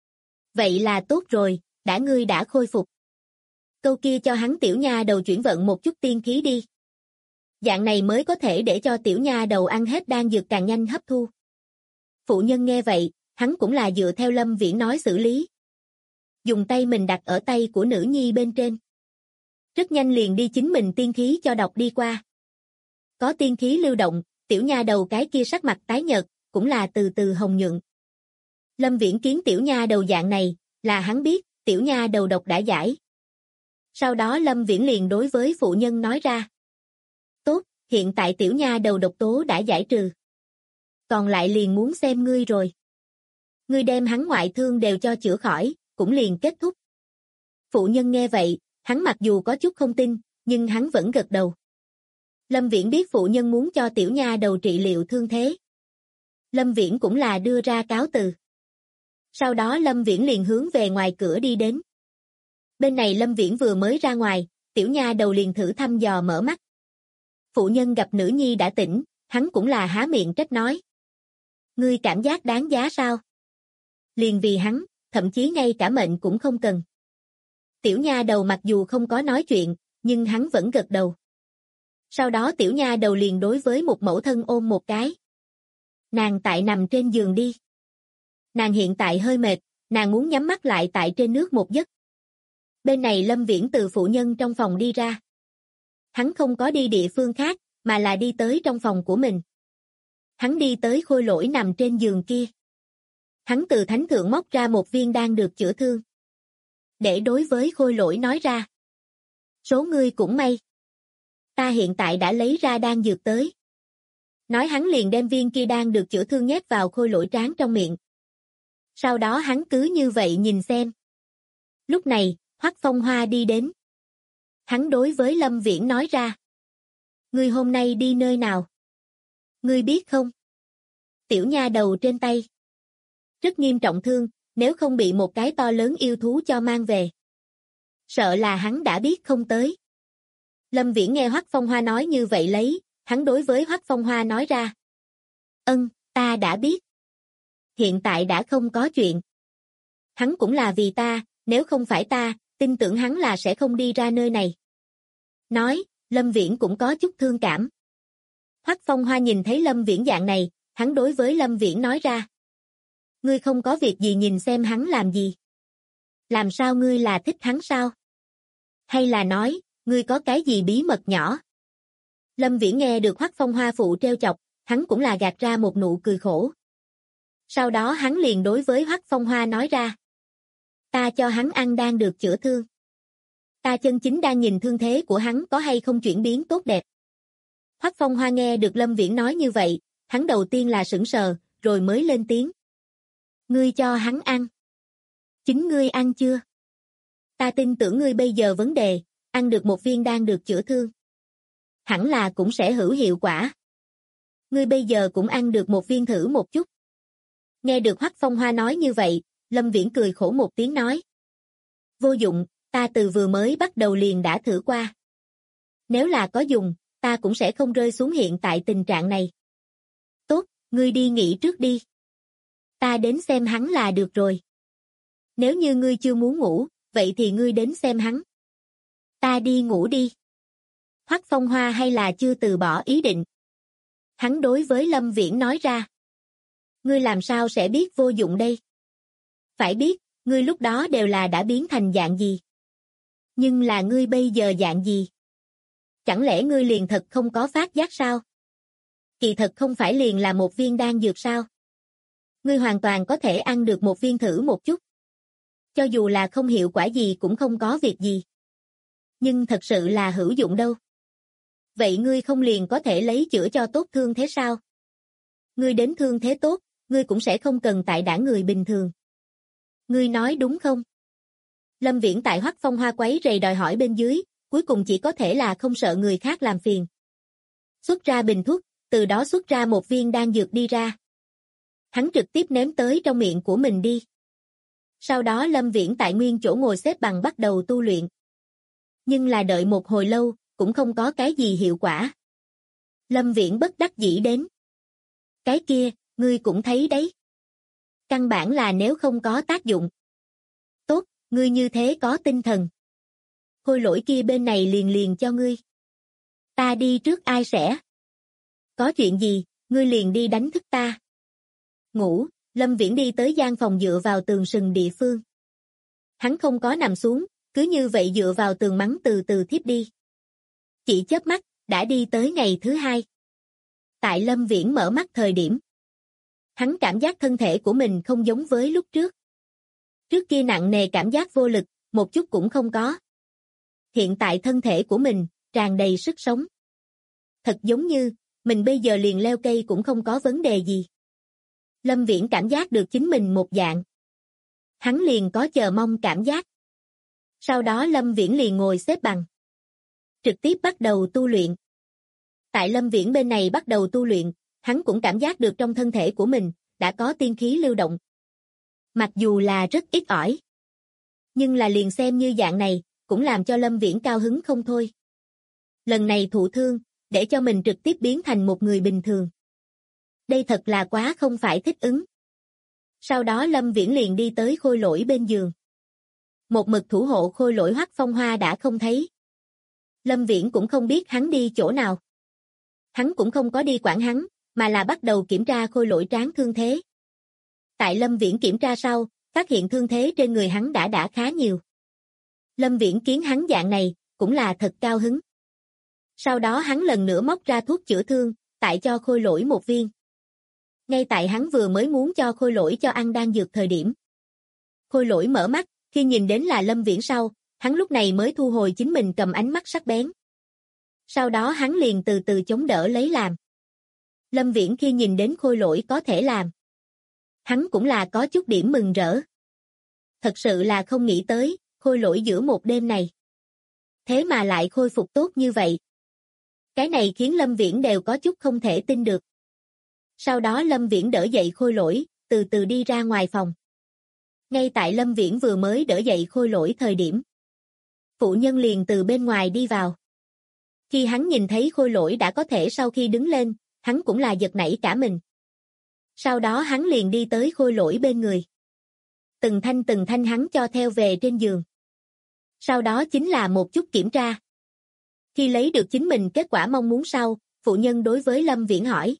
Vậy là tốt rồi, ngươi đã khôi phục. Câu kia cho hắn tiểu nha đầu chuyển vận một chút tiên khí đi. Dạng này mới có thể để cho tiểu nha đầu ăn hết đan dược càng nhanh hấp thu. Phụ nhân nghe vậy, hắn cũng là dựa theo Lâm Viễn nói xử lý. Dùng tay mình đặt ở tay của nữ nhi bên trên. Rất nhanh liền đi chính mình tiên khí cho đọc đi qua. Có tiên khí lưu động, tiểu nha đầu cái kia sắc mặt tái nhợt, cũng là từ từ hồng nhuận. Lâm Viễn kiến tiểu nha đầu dạng này, là hắn biết, tiểu nha đầu độc đã giải. Sau đó Lâm Viễn liền đối với phụ nhân nói ra. Tốt, hiện tại tiểu nha đầu độc tố đã giải trừ. Còn lại liền muốn xem ngươi rồi. Ngươi đem hắn ngoại thương đều cho chữa khỏi, cũng liền kết thúc. Phụ nhân nghe vậy, hắn mặc dù có chút không tin, nhưng hắn vẫn gật đầu. Lâm Viễn biết phụ nhân muốn cho tiểu nha đầu trị liệu thương thế. Lâm Viễn cũng là đưa ra cáo từ. Sau đó Lâm Viễn liền hướng về ngoài cửa đi đến. Bên này Lâm Viễn vừa mới ra ngoài, tiểu nha đầu liền thử thăm dò mở mắt. Phụ nhân gặp nữ nhi đã tỉnh, hắn cũng là há miệng trách nói. Ngươi cảm giác đáng giá sao? Liền vì hắn, thậm chí ngay cả mệnh cũng không cần. Tiểu nha đầu mặc dù không có nói chuyện, nhưng hắn vẫn gật đầu. Sau đó tiểu nha đầu liền đối với một mẫu thân ôm một cái. Nàng tại nằm trên giường đi. Nàng hiện tại hơi mệt, nàng muốn nhắm mắt lại tại trên nước một giấc. Bên này Lâm Viễn từ phụ nhân trong phòng đi ra. Hắn không có đi địa phương khác, mà là đi tới trong phòng của mình. Hắn đi tới Khôi Lỗi nằm trên giường kia. Hắn từ thánh thượng móc ra một viên đan được chữa thương. Để đối với Khôi Lỗi nói ra. Số ngươi cũng may. Ta hiện tại đã lấy ra đan dược tới. Nói hắn liền đem viên kia đan được chữa thương nhét vào Khôi Lỗi trán trong miệng. Sau đó hắn cứ như vậy nhìn xem. Lúc này, Hoắc Phong Hoa đi đến. Hắn đối với Lâm Viễn nói ra. Ngươi hôm nay đi nơi nào? Ngươi biết không? Tiểu nha đầu trên tay. Rất nghiêm trọng thương, nếu không bị một cái to lớn yêu thú cho mang về. Sợ là hắn đã biết không tới. Lâm Viễn nghe Hoắc Phong Hoa nói như vậy lấy, hắn đối với Hoắc Phong Hoa nói ra. Ta đã biết. Hiện tại đã không có chuyện. Hắn cũng là vì ta, nếu không phải ta, tin tưởng hắn là sẽ không đi ra nơi này. Nói, Lâm Viễn cũng có chút thương cảm. Hoắc Phong Hoa nhìn thấy Lâm Viễn dạng này, hắn đối với Lâm Viễn nói ra. Ngươi không có việc gì nhìn xem hắn làm gì? Làm sao ngươi là thích hắn sao? Hay là nói, ngươi có cái gì bí mật nhỏ? Lâm Viễn nghe được Hoắc Phong Hoa phụ trêu chọc, hắn cũng là gạt ra một nụ cười khổ. Sau đó hắn liền đối với Hoắc Phong Hoa nói ra. Ta cho hắn ăn đang được chữa thương. Ta chân chính đang nhìn thương thế của hắn có hay không chuyển biến tốt đẹp. Hoắc Phong Hoa nghe được Lâm Viễn nói như vậy, hắn đầu tiên là sững sờ, rồi mới lên tiếng. Ngươi cho hắn ăn. Chính ngươi ăn chưa? Ta tin tưởng ngươi bây giờ vấn đề, ăn được một viên đang được chữa thương. Hẳn là cũng sẽ hữu hiệu quả. Ngươi bây giờ cũng ăn được một viên thử một chút. Nghe được Hoắc Phong Hoa nói như vậy, Lâm Viễn cười khổ một tiếng nói. Vô dụng, ta từ vừa mới bắt đầu liền đã thử qua. Nếu là có dùng, ta cũng sẽ không rơi xuống hiện tại tình trạng này. Tốt, ngươi đi nghỉ trước đi. Ta đến xem hắn là được rồi. Nếu như ngươi chưa muốn ngủ, vậy thì ngươi đến xem hắn. Ta đi ngủ đi. Hoắc Phong Hoa hay là chưa từ bỏ ý định. Hắn đối với Lâm Viễn nói ra. Ngươi làm sao sẽ biết vô dụng đây? Phải biết, ngươi lúc đó đều là đã biến thành dạng gì. Nhưng là ngươi bây giờ dạng gì? Chẳng lẽ ngươi liền thật không có phát giác sao? Kỳ thật không phải liền là một viên đan dược sao? Ngươi hoàn toàn có thể ăn được một viên thử một chút. Cho dù là không hiệu quả gì cũng không có việc gì. Nhưng thật sự là hữu dụng đâu. Vậy ngươi không liền có thể lấy chữa cho tốt thương thế sao? Ngươi đến thương thế tốt, ngươi cũng sẽ không cần tại đả người bình thường. Ngươi nói đúng không? Lâm Viễn tại Hoắc Phong Hoa quấy rầy đòi hỏi bên dưới, cuối cùng chỉ có thể là không sợ người khác làm phiền. Xuất ra bình thuốc, từ đó xuất ra một viên đan dược đi ra. Hắn trực tiếp ném tới trong miệng của mình đi. Sau đó Lâm Viễn tại nguyên chỗ ngồi xếp bằng bắt đầu tu luyện. Nhưng là đợi một hồi lâu, cũng không có cái gì hiệu quả. Lâm Viễn bất đắc dĩ đến. Cái kia, ngươi cũng thấy đấy. Căn bản là nếu không có tác dụng. Tốt, ngươi như thế có tinh thần. Khôi lỗi kia bên này liền liền cho ngươi. Ta đi trước ai sẽ? Có chuyện gì, ngươi liền đi đánh thức ta. Ngủ, Lâm Viễn đi tới gian phòng dựa vào tường sừng địa phương. Hắn không có nằm xuống, cứ như vậy dựa vào tường mắng từ từ thiếp đi. Chỉ chớp mắt, đã đi tới ngày thứ hai. Tại Lâm Viễn mở mắt thời điểm. Hắn cảm giác thân thể của mình không giống với lúc trước. Trước kia nặng nề cảm giác vô lực, một chút cũng không có. Hiện tại thân thể của mình, tràn đầy sức sống. Thật giống như, mình bây giờ liền leo cây cũng không có vấn đề gì. Lâm Viễn cảm giác được chính mình một dạng. Hắn liền có chờ mong cảm giác. Sau đó Lâm Viễn liền ngồi xếp bằng. Trực tiếp bắt đầu tu luyện. Tại Lâm Viễn bên này bắt đầu tu luyện, hắn cũng cảm giác được trong thân thể của mình, đã có tiên khí lưu động. Mặc dù là rất ít ỏi. Nhưng là liền xem như dạng này, cũng làm cho Lâm Viễn cao hứng không thôi. Lần này thụ thương, để cho mình trực tiếp biến thành một người bình thường. Đây thật là quá không phải thích ứng. Sau đó Lâm Viễn liền đi tới khôi lỗi bên giường. Một mực thủ hộ khôi lỗi Hoắc Phong Hoa đã không thấy. Lâm Viễn cũng không biết hắn đi chỗ nào. Hắn cũng không có đi quản hắn, mà là bắt đầu kiểm tra khôi lỗi tráng thương thế. Tại Lâm Viễn kiểm tra sau, phát hiện thương thế trên người hắn đã khá nhiều. Lâm Viễn kiến hắn dạng này, cũng là thật cao hứng. Sau đó hắn lần nữa móc ra thuốc chữa thương, tại cho khôi lỗi một viên. Ngay tại hắn vừa mới muốn cho khôi lỗi cho ăn đan dược thời điểm. Khôi lỗi mở mắt, khi nhìn đến là Lâm Viễn sau, hắn lúc này mới thu hồi chính mình cầm ánh mắt sắc bén. Sau đó hắn liền từ từ chống đỡ lấy làm. Lâm Viễn khi nhìn đến khôi lỗi có thể làm. Hắn cũng là có chút điểm mừng rỡ. Thật sự là không nghĩ tới, khôi lỗi giữa một đêm này. Thế mà lại khôi phục tốt như vậy. Cái này khiến Lâm Viễn đều có chút không thể tin được. Sau đó Lâm Viễn đỡ dậy khôi lỗi, từ từ đi ra ngoài phòng. Ngay tại Lâm Viễn vừa mới đỡ dậy khôi lỗi thời điểm. Phụ nhân liền từ bên ngoài đi vào. Khi hắn nhìn thấy khôi lỗi đã có thể sau khi đứng lên, hắn cũng là giật nảy cả mình. Sau đó hắn liền đi tới khôi lỗi bên người. Từng thanh hắn cho theo về trên giường. Sau đó chính là một chút kiểm tra. Khi lấy được chính mình kết quả mong muốn sau, phụ nhân đối với Lâm Viễn hỏi.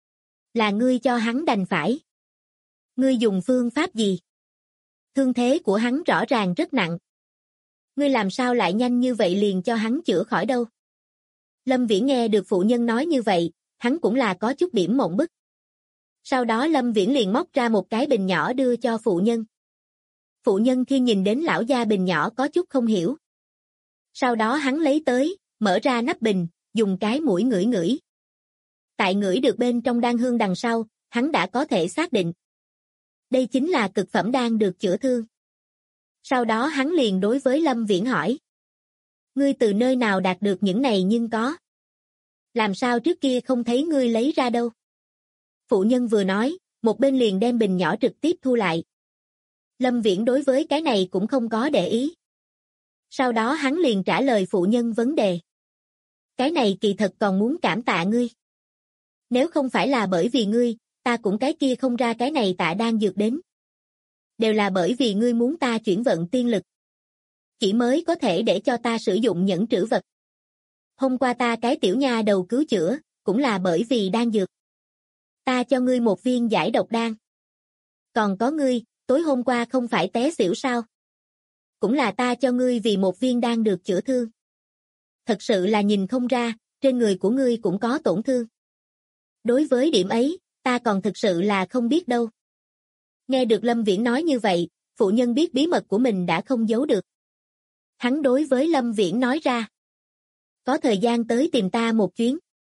Là ngươi cho hắn đành phải. Ngươi dùng phương pháp gì? Thương thế của hắn rõ ràng rất nặng. Ngươi làm sao lại nhanh như vậy liền cho hắn chữa khỏi đâu? Lâm Viễn nghe được phụ nhân nói như vậy, hắn cũng là có chút điểm mộng bức. Sau đó Lâm Viễn liền móc ra một cái bình nhỏ đưa cho phụ nhân. Phụ nhân khi nhìn đến lão gia bình nhỏ có chút không hiểu. Sau đó hắn lấy tới, mở ra nắp bình, dùng cái mũi ngửi ngửi. Tại ngửi được bên trong đan hương đằng sau, hắn đã có thể xác định. Đây chính là cực phẩm đan được chữa thương. Sau đó hắn liền đối với Lâm Viễn hỏi. Ngươi từ nơi nào đạt được những này nhưng có. Làm sao trước kia không thấy ngươi lấy ra đâu? Phụ nhân vừa nói, một bên liền đem bình nhỏ trực tiếp thu lại. Lâm Viễn đối với cái này cũng không có để ý. Sau đó hắn liền trả lời phụ nhân vấn đề. Cái này kỳ thật còn muốn cảm tạ ngươi. Nếu không phải là bởi vì ngươi, ta cũng cái kia không ra cái này tạ đan dược đến. Đều là bởi vì ngươi muốn ta chuyển vận tiên lực. Chỉ mới có thể để cho ta sử dụng nhẫn trữ vật. Hôm qua ta cái tiểu nha đầu cứu chữa, cũng là bởi vì đan dược. Ta cho ngươi một viên giải độc đan. Còn có ngươi, tối hôm qua không phải té xỉu sao? Cũng là ta cho ngươi vì một viên đan được chữa thương. thật sự là nhìn không ra, trên người của ngươi cũng có tổn thương. Đối với điểm ấy, ta còn thực sự là không biết đâu. Nghe được Lâm Viễn nói như vậy, phụ nhân biết bí mật của mình đã không giấu được. Hắn đối với Lâm Viễn nói ra. Có thời gian tới tìm ta một chuyến.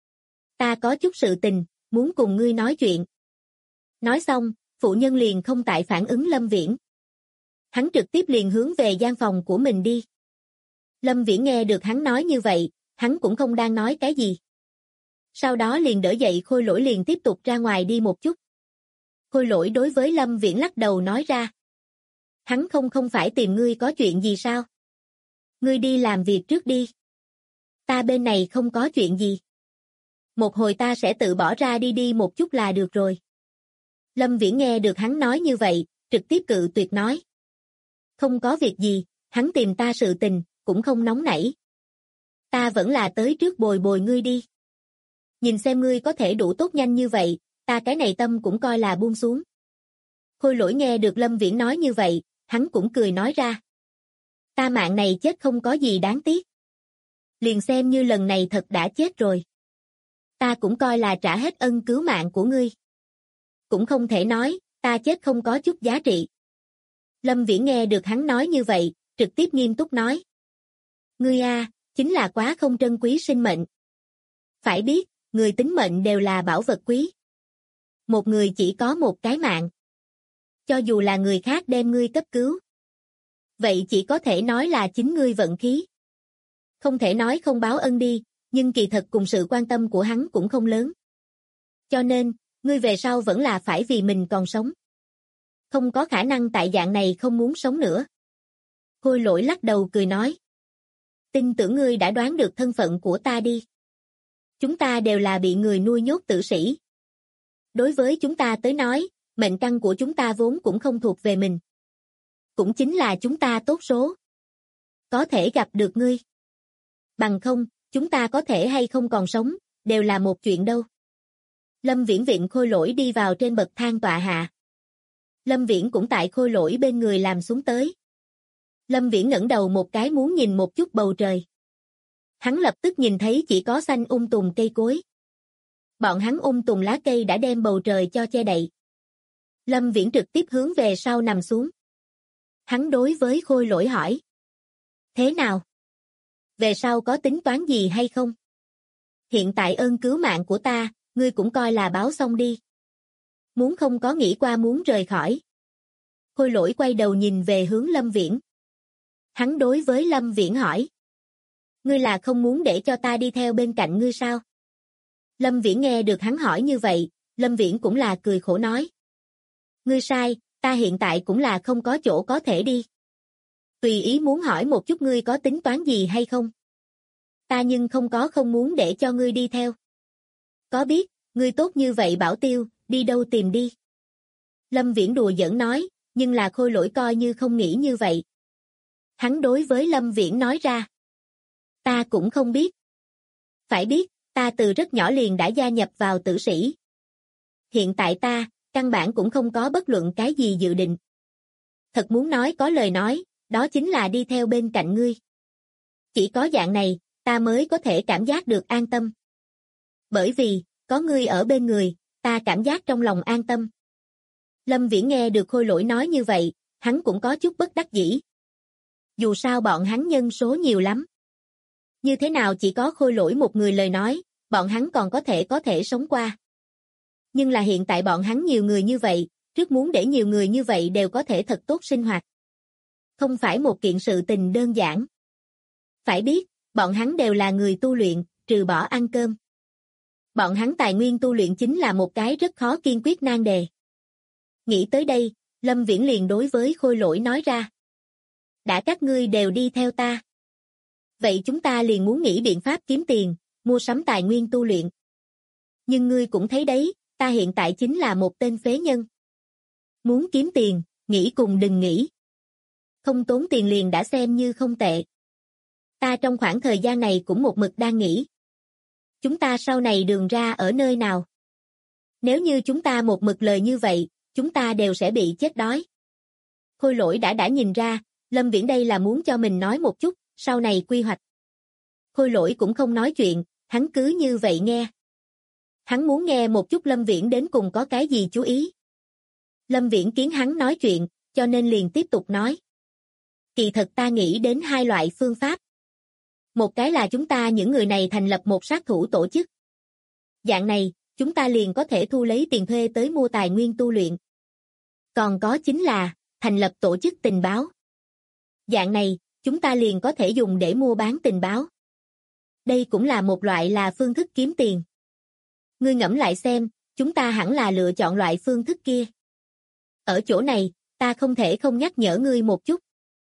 Ta có chút sự tình, muốn cùng ngươi nói chuyện. Nói xong, phụ nhân liền không tại phản ứng Lâm Viễn. Hắn trực tiếp liền hướng về gian phòng của mình đi. Lâm Viễn nghe được hắn nói như vậy, hắn cũng không đang nói cái gì. Sau đó liền đỡ dậy Khôi Lỗi liền tiếp tục ra ngoài đi một chút. Khôi Lỗi đối với Lâm Viễn lắc đầu nói ra. Hắn không phải tìm ngươi có chuyện gì sao? Ngươi đi làm việc trước đi. Ta bên này không có chuyện gì. Một hồi ta sẽ tự bỏ ra đi một chút là được rồi. Lâm Viễn nghe được hắn nói như vậy, trực tiếp cự tuyệt nói. Không có việc gì, hắn tìm ta sự tình, cũng không nóng nảy. Ta vẫn là tới trước bồi bồi ngươi đi. Nhìn xem ngươi có thể đủ tốt nhanh như vậy, ta cái này tâm cũng coi là buông xuống. Khôi Lỗi nghe được Lâm Viễn nói như vậy, hắn cũng cười nói ra. Ta mạng này chết không có gì đáng tiếc. Liền xem như lần này thật đã chết rồi. Ta cũng coi là trả hết ân cứu mạng của ngươi. Cũng không thể nói, ta chết không có chút giá trị. Lâm Viễn nghe được hắn nói như vậy, trực tiếp nghiêm túc nói. Ngươi chính là quá không trân quý sinh mệnh. Phải biết, người tính mệnh đều là bảo vật quý. Một người chỉ có một cái mạng. Cho dù là người khác đem ngươi cấp cứu. Vậy chỉ có thể nói là chính ngươi vận khí. Không thể nói không báo ân đi, nhưng kỳ thật cùng sự quan tâm của hắn cũng không lớn. Cho nên, ngươi về sau vẫn là phải vì mình còn sống. Không có khả năng tại dạng này không muốn sống nữa. Khôi Lỗi lắc đầu cười nói. Tin tưởng ngươi đã đoán được thân phận của ta đi. Chúng ta đều là bị người nuôi nhốt tử sĩ. Đối với chúng ta tới nói, mệnh căn của chúng ta vốn cũng không thuộc về mình. Cũng chính là chúng ta tốt số. Có thể gặp được ngươi. Bằng không, chúng ta có thể hay không còn sống, đều là một chuyện đâu. Lâm Viễn viện Khôi Lỗi đi vào trên bậc thang tọa hạ. Lâm Viễn cũng tại Khôi Lỗi bên người làm xuống tới. Lâm Viễn ngẩng đầu một cái muốn nhìn một chút bầu trời. Hắn lập tức nhìn thấy chỉ có xanh tùng cây cối. Bọn hắn tùng lá cây đã đem bầu trời cho che đậy. Lâm Viễn trực tiếp hướng về sau nằm xuống. Hắn đối với Khôi Lỗi hỏi. Thế nào? Về sau có tính toán gì hay không? Hiện tại ơn cứu mạng của ta, ngươi cũng coi là báo xong đi. Muốn không có nghĩ qua muốn rời khỏi. Khôi Lỗi quay đầu nhìn về hướng Lâm Viễn. Hắn đối với Lâm Viễn hỏi. Ngươi là không muốn để cho ta đi theo bên cạnh ngươi sao? Lâm Viễn nghe được hắn hỏi như vậy, Lâm Viễn cũng là cười khổ nói. Ngươi sai, ta hiện tại cũng là không có chỗ có thể đi. Tùy ý muốn hỏi một chút ngươi có tính toán gì hay không? Ta nhưng không muốn để cho ngươi đi theo. Có biết, ngươi tốt như vậy bảo tiêu, đi đâu tìm đi. Lâm Viễn đùa giỡn nói, nhưng là Khôi Lỗi coi như không nghĩ như vậy. Hắn đối với Lâm Viễn nói ra. Ta cũng không biết. Phải biết, ta từ rất nhỏ liền đã gia nhập vào tử sĩ. Hiện tại ta, căn bản cũng không có bất luận cái gì dự định. Thật muốn nói có lời nói, đó chính là đi theo bên cạnh ngươi. Chỉ có dạng này, ta mới có thể cảm giác được an tâm. Bởi vì, có ngươi ở bên người, ta cảm giác trong lòng an tâm. Lâm Viễn nghe được Khôi Lỗi nói như vậy, hắn cũng có chút bất đắc dĩ. Dù sao bọn hắn nhân số nhiều lắm. Như thế nào chỉ có Khôi Lỗi một người lời nói, bọn hắn còn có thể sống qua. Nhưng là hiện tại bọn hắn nhiều người như vậy, trước muốn để nhiều người như vậy đều có thể thật tốt sinh hoạt. Không phải một kiện sự tình đơn giản. Phải biết, bọn hắn đều là người tu luyện, trừ bỏ ăn cơm. Bọn hắn tài nguyên tu luyện chính là một cái rất khó kiên quyết nan đề. Nghĩ tới đây, Lâm Viễn liền đối với Khôi Lỗi nói ra. Đã các ngươi đều đi theo ta. Vậy chúng ta liền muốn nghĩ biện pháp kiếm tiền, mua sắm tài nguyên tu luyện. Nhưng ngươi cũng thấy đấy, ta hiện tại chính là một tên phế nhân. Muốn kiếm tiền, nghĩ cùng đừng nghĩ. Không tốn tiền liền đã xem như không tệ. Ta trong khoảng thời gian này cũng một mực đang nghĩ. Chúng ta sau này đường ra ở nơi nào? Nếu như chúng ta một mực lời như vậy, chúng ta đều sẽ bị chết đói. Khôi Lỗi đã nhìn ra, Lâm Viễn đây là muốn cho mình nói một chút, sau này quy hoạch. Khôi Lỗi cũng không nói chuyện, hắn cứ như vậy nghe. Hắn muốn nghe một chút Lâm Viễn đến cùng có cái gì chú ý. Lâm Viễn kiến hắn nói chuyện, cho nên liền tiếp tục nói. Kỳ thật ta nghĩ đến hai loại phương pháp. Một cái là chúng ta những người này thành lập một sát thủ tổ chức. Dạng này, chúng ta liền có thể thu lấy tiền thuê tới mua tài nguyên tu luyện. Còn có chính là, thành lập tổ chức tình báo. Dạng này, chúng ta liền có thể dùng để mua bán tình báo. Đây cũng là một loại là phương thức kiếm tiền. Ngươi ngẫm lại xem, chúng ta hẳn là lựa chọn loại phương thức kia. Ở chỗ này, ta không thể không nhắc nhở ngươi một chút.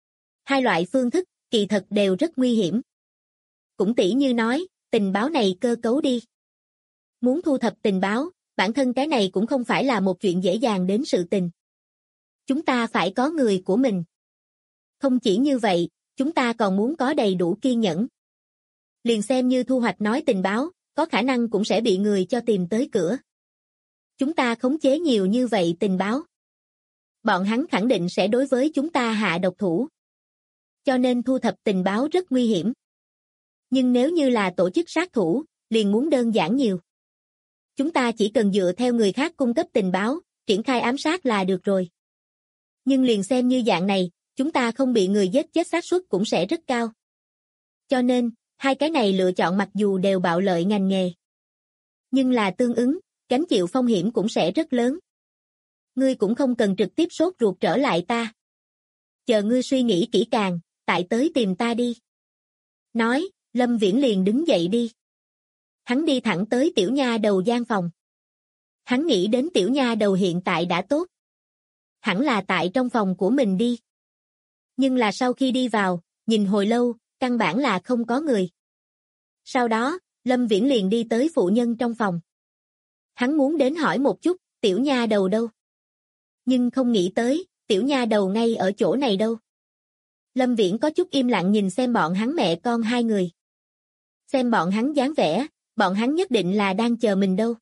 Hai loại phương thức, kỳ thật đều rất nguy hiểm. Cũng tỉ như nói, tình báo này cơ cấu đi. Muốn thu thập tình báo, bản thân cái này cũng không phải là một chuyện dễ dàng đến sự tình. Chúng ta phải có người của mình. Không chỉ như vậy, chúng ta còn muốn có đầy đủ kiên nhẫn. Liền xem như thu hoạch nói tình báo, có khả năng cũng sẽ bị người cho tìm tới cửa. Chúng ta khống chế nhiều như vậy tình báo. Bọn hắn khẳng định sẽ đối với chúng ta hạ độc thủ. Cho nên thu thập tình báo rất nguy hiểm. Nhưng nếu như là tổ chức sát thủ, liền muốn đơn giản nhiều. Chúng ta chỉ cần dựa theo người khác cung cấp tình báo, triển khai ám sát là được rồi. Nhưng liền xem như dạng này, chúng ta không bị người giết chết xác suất cũng sẽ rất cao. Cho nên, hai cái này lựa chọn mặc dù đều bạo lợi ngành nghề. Nhưng là tương ứng, gánh chịu phong hiểm cũng sẽ rất lớn. Ngươi cũng không cần trực tiếp sốt ruột trở lại ta. Chờ ngươi suy nghĩ kỹ càng, tại tới tìm ta đi. Nói, Lâm Viễn liền đứng dậy đi. Hắn đi thẳng tới tiểu nha đầu gian phòng. Hắn nghĩ đến tiểu nha đầu hiện tại đã tốt. Hẳn là tại trong phòng của mình đi. Nhưng là sau khi đi vào, nhìn hồi lâu, căn bản là không có người. Sau đó, Lâm Viễn liền đi tới phụ nhân trong phòng. Hắn muốn đến hỏi một chút, tiểu nha đầu đâu? Nhưng không nghĩ tới, tiểu nha đầu ngay ở chỗ này đâu. Lâm Viễn có chút im lặng nhìn xem bọn hắn mẹ con hai người. Xem bọn hắn dáng vẻ, bọn hắn nhất định là đang chờ mình đâu.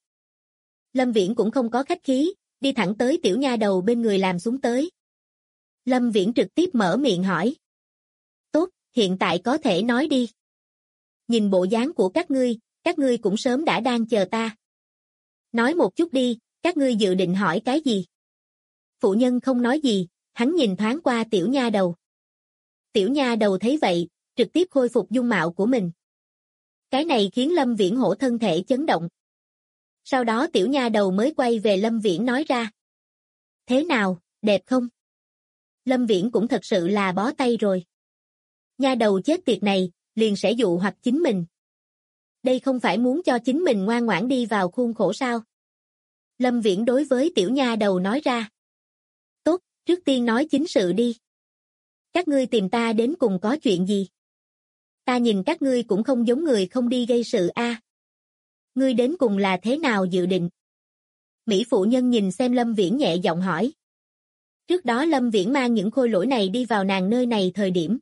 Lâm Viễn cũng không có khách khí, đi thẳng tới tiểu nha đầu bên người làm xuống tới. Lâm Viễn trực tiếp mở miệng hỏi. Tốt, hiện tại có thể nói đi. Nhìn bộ dáng của các ngươi cũng sớm đã đang chờ ta. Nói một chút đi, các ngươi dự định hỏi cái gì? Phụ nhân không nói gì, hắn nhìn thoáng qua tiểu nha đầu. Tiểu nha đầu thấy vậy, trực tiếp khôi phục dung mạo của mình. Cái này khiến Lâm Viễn hổ thân thể chấn động. Sau đó tiểu nha đầu mới quay về Lâm Viễn nói ra. Thế nào, đẹp không? Lâm Viễn cũng thật sự là bó tay rồi. Nha đầu chết tiệt này, liền sẽ dụ hoặc chính mình. Đây không phải muốn cho chính mình ngoan ngoãn đi vào khuôn khổ sao? Lâm Viễn đối với tiểu nha đầu nói ra. Tốt, trước tiên nói chính sự đi. Các ngươi tìm ta đến cùng có chuyện gì? Ta nhìn các ngươi cũng không giống người không đi gây sự a. Ngươi đến cùng là thế nào dự định? Mỹ phụ nhân nhìn xem Lâm Viễn nhẹ giọng hỏi. Trước đó Lâm Viễn mang những khôi lỗi này đi vào nàng nơi này thời điểm.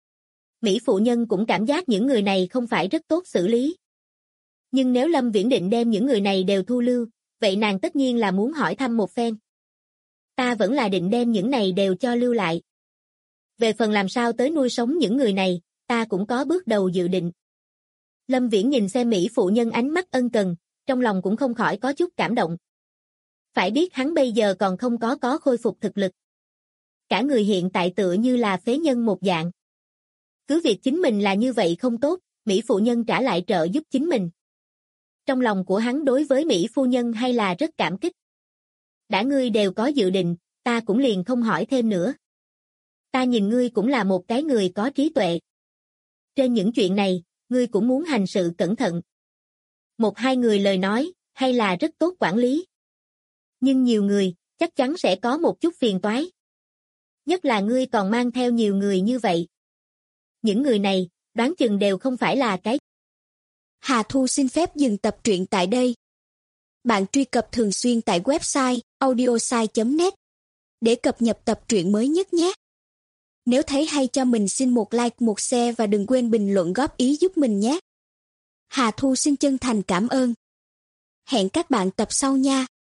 Mỹ phụ nhân cũng cảm giác những người này không phải rất tốt xử lý. Nhưng nếu Lâm Viễn định đem những người này đều thu lưu, vậy nàng tất nhiên là muốn hỏi thăm một phen. Ta vẫn là định đem những này đều cho lưu lại. Về phần làm sao tới nuôi sống những người này, ta cũng có bước đầu dự định. Lâm Viễn nhìn xem Mỹ phụ nhân ánh mắt ân cần, trong lòng cũng không khỏi có chút cảm động. Phải biết hắn bây giờ còn không có khôi phục thực lực. Cả người hiện tại tựa như là phế nhân một dạng. Cứ việc chính mình là như vậy không tốt, Mỹ phụ nhân trả lại trợ giúp chính mình. Trong lòng của hắn đối với Mỹ phu nhân hay là rất cảm kích. Đã ngươi đều có dự định, ta cũng liền không hỏi thêm nữa. Ta nhìn ngươi cũng là một cái người có trí tuệ. Trên những chuyện này, ngươi cũng muốn hành sự cẩn thận. Một hai người lời nói, hay là rất tốt quản lý. Nhưng nhiều người, chắc chắn sẽ có một chút phiền toái. Nhất là ngươi còn mang theo nhiều người như vậy. Những người này, đoán chừng đều không phải là cái. Hà Thu xin phép dừng tập truyện tại đây. Bạn truy cập thường xuyên tại website audiosai.net để cập nhật tập truyện mới nhất nhé. Nếu thấy hay cho mình xin một like, một share và đừng quên bình luận góp ý giúp mình nhé. Hà Thu xin chân thành cảm ơn. Hẹn các bạn tập sau nha.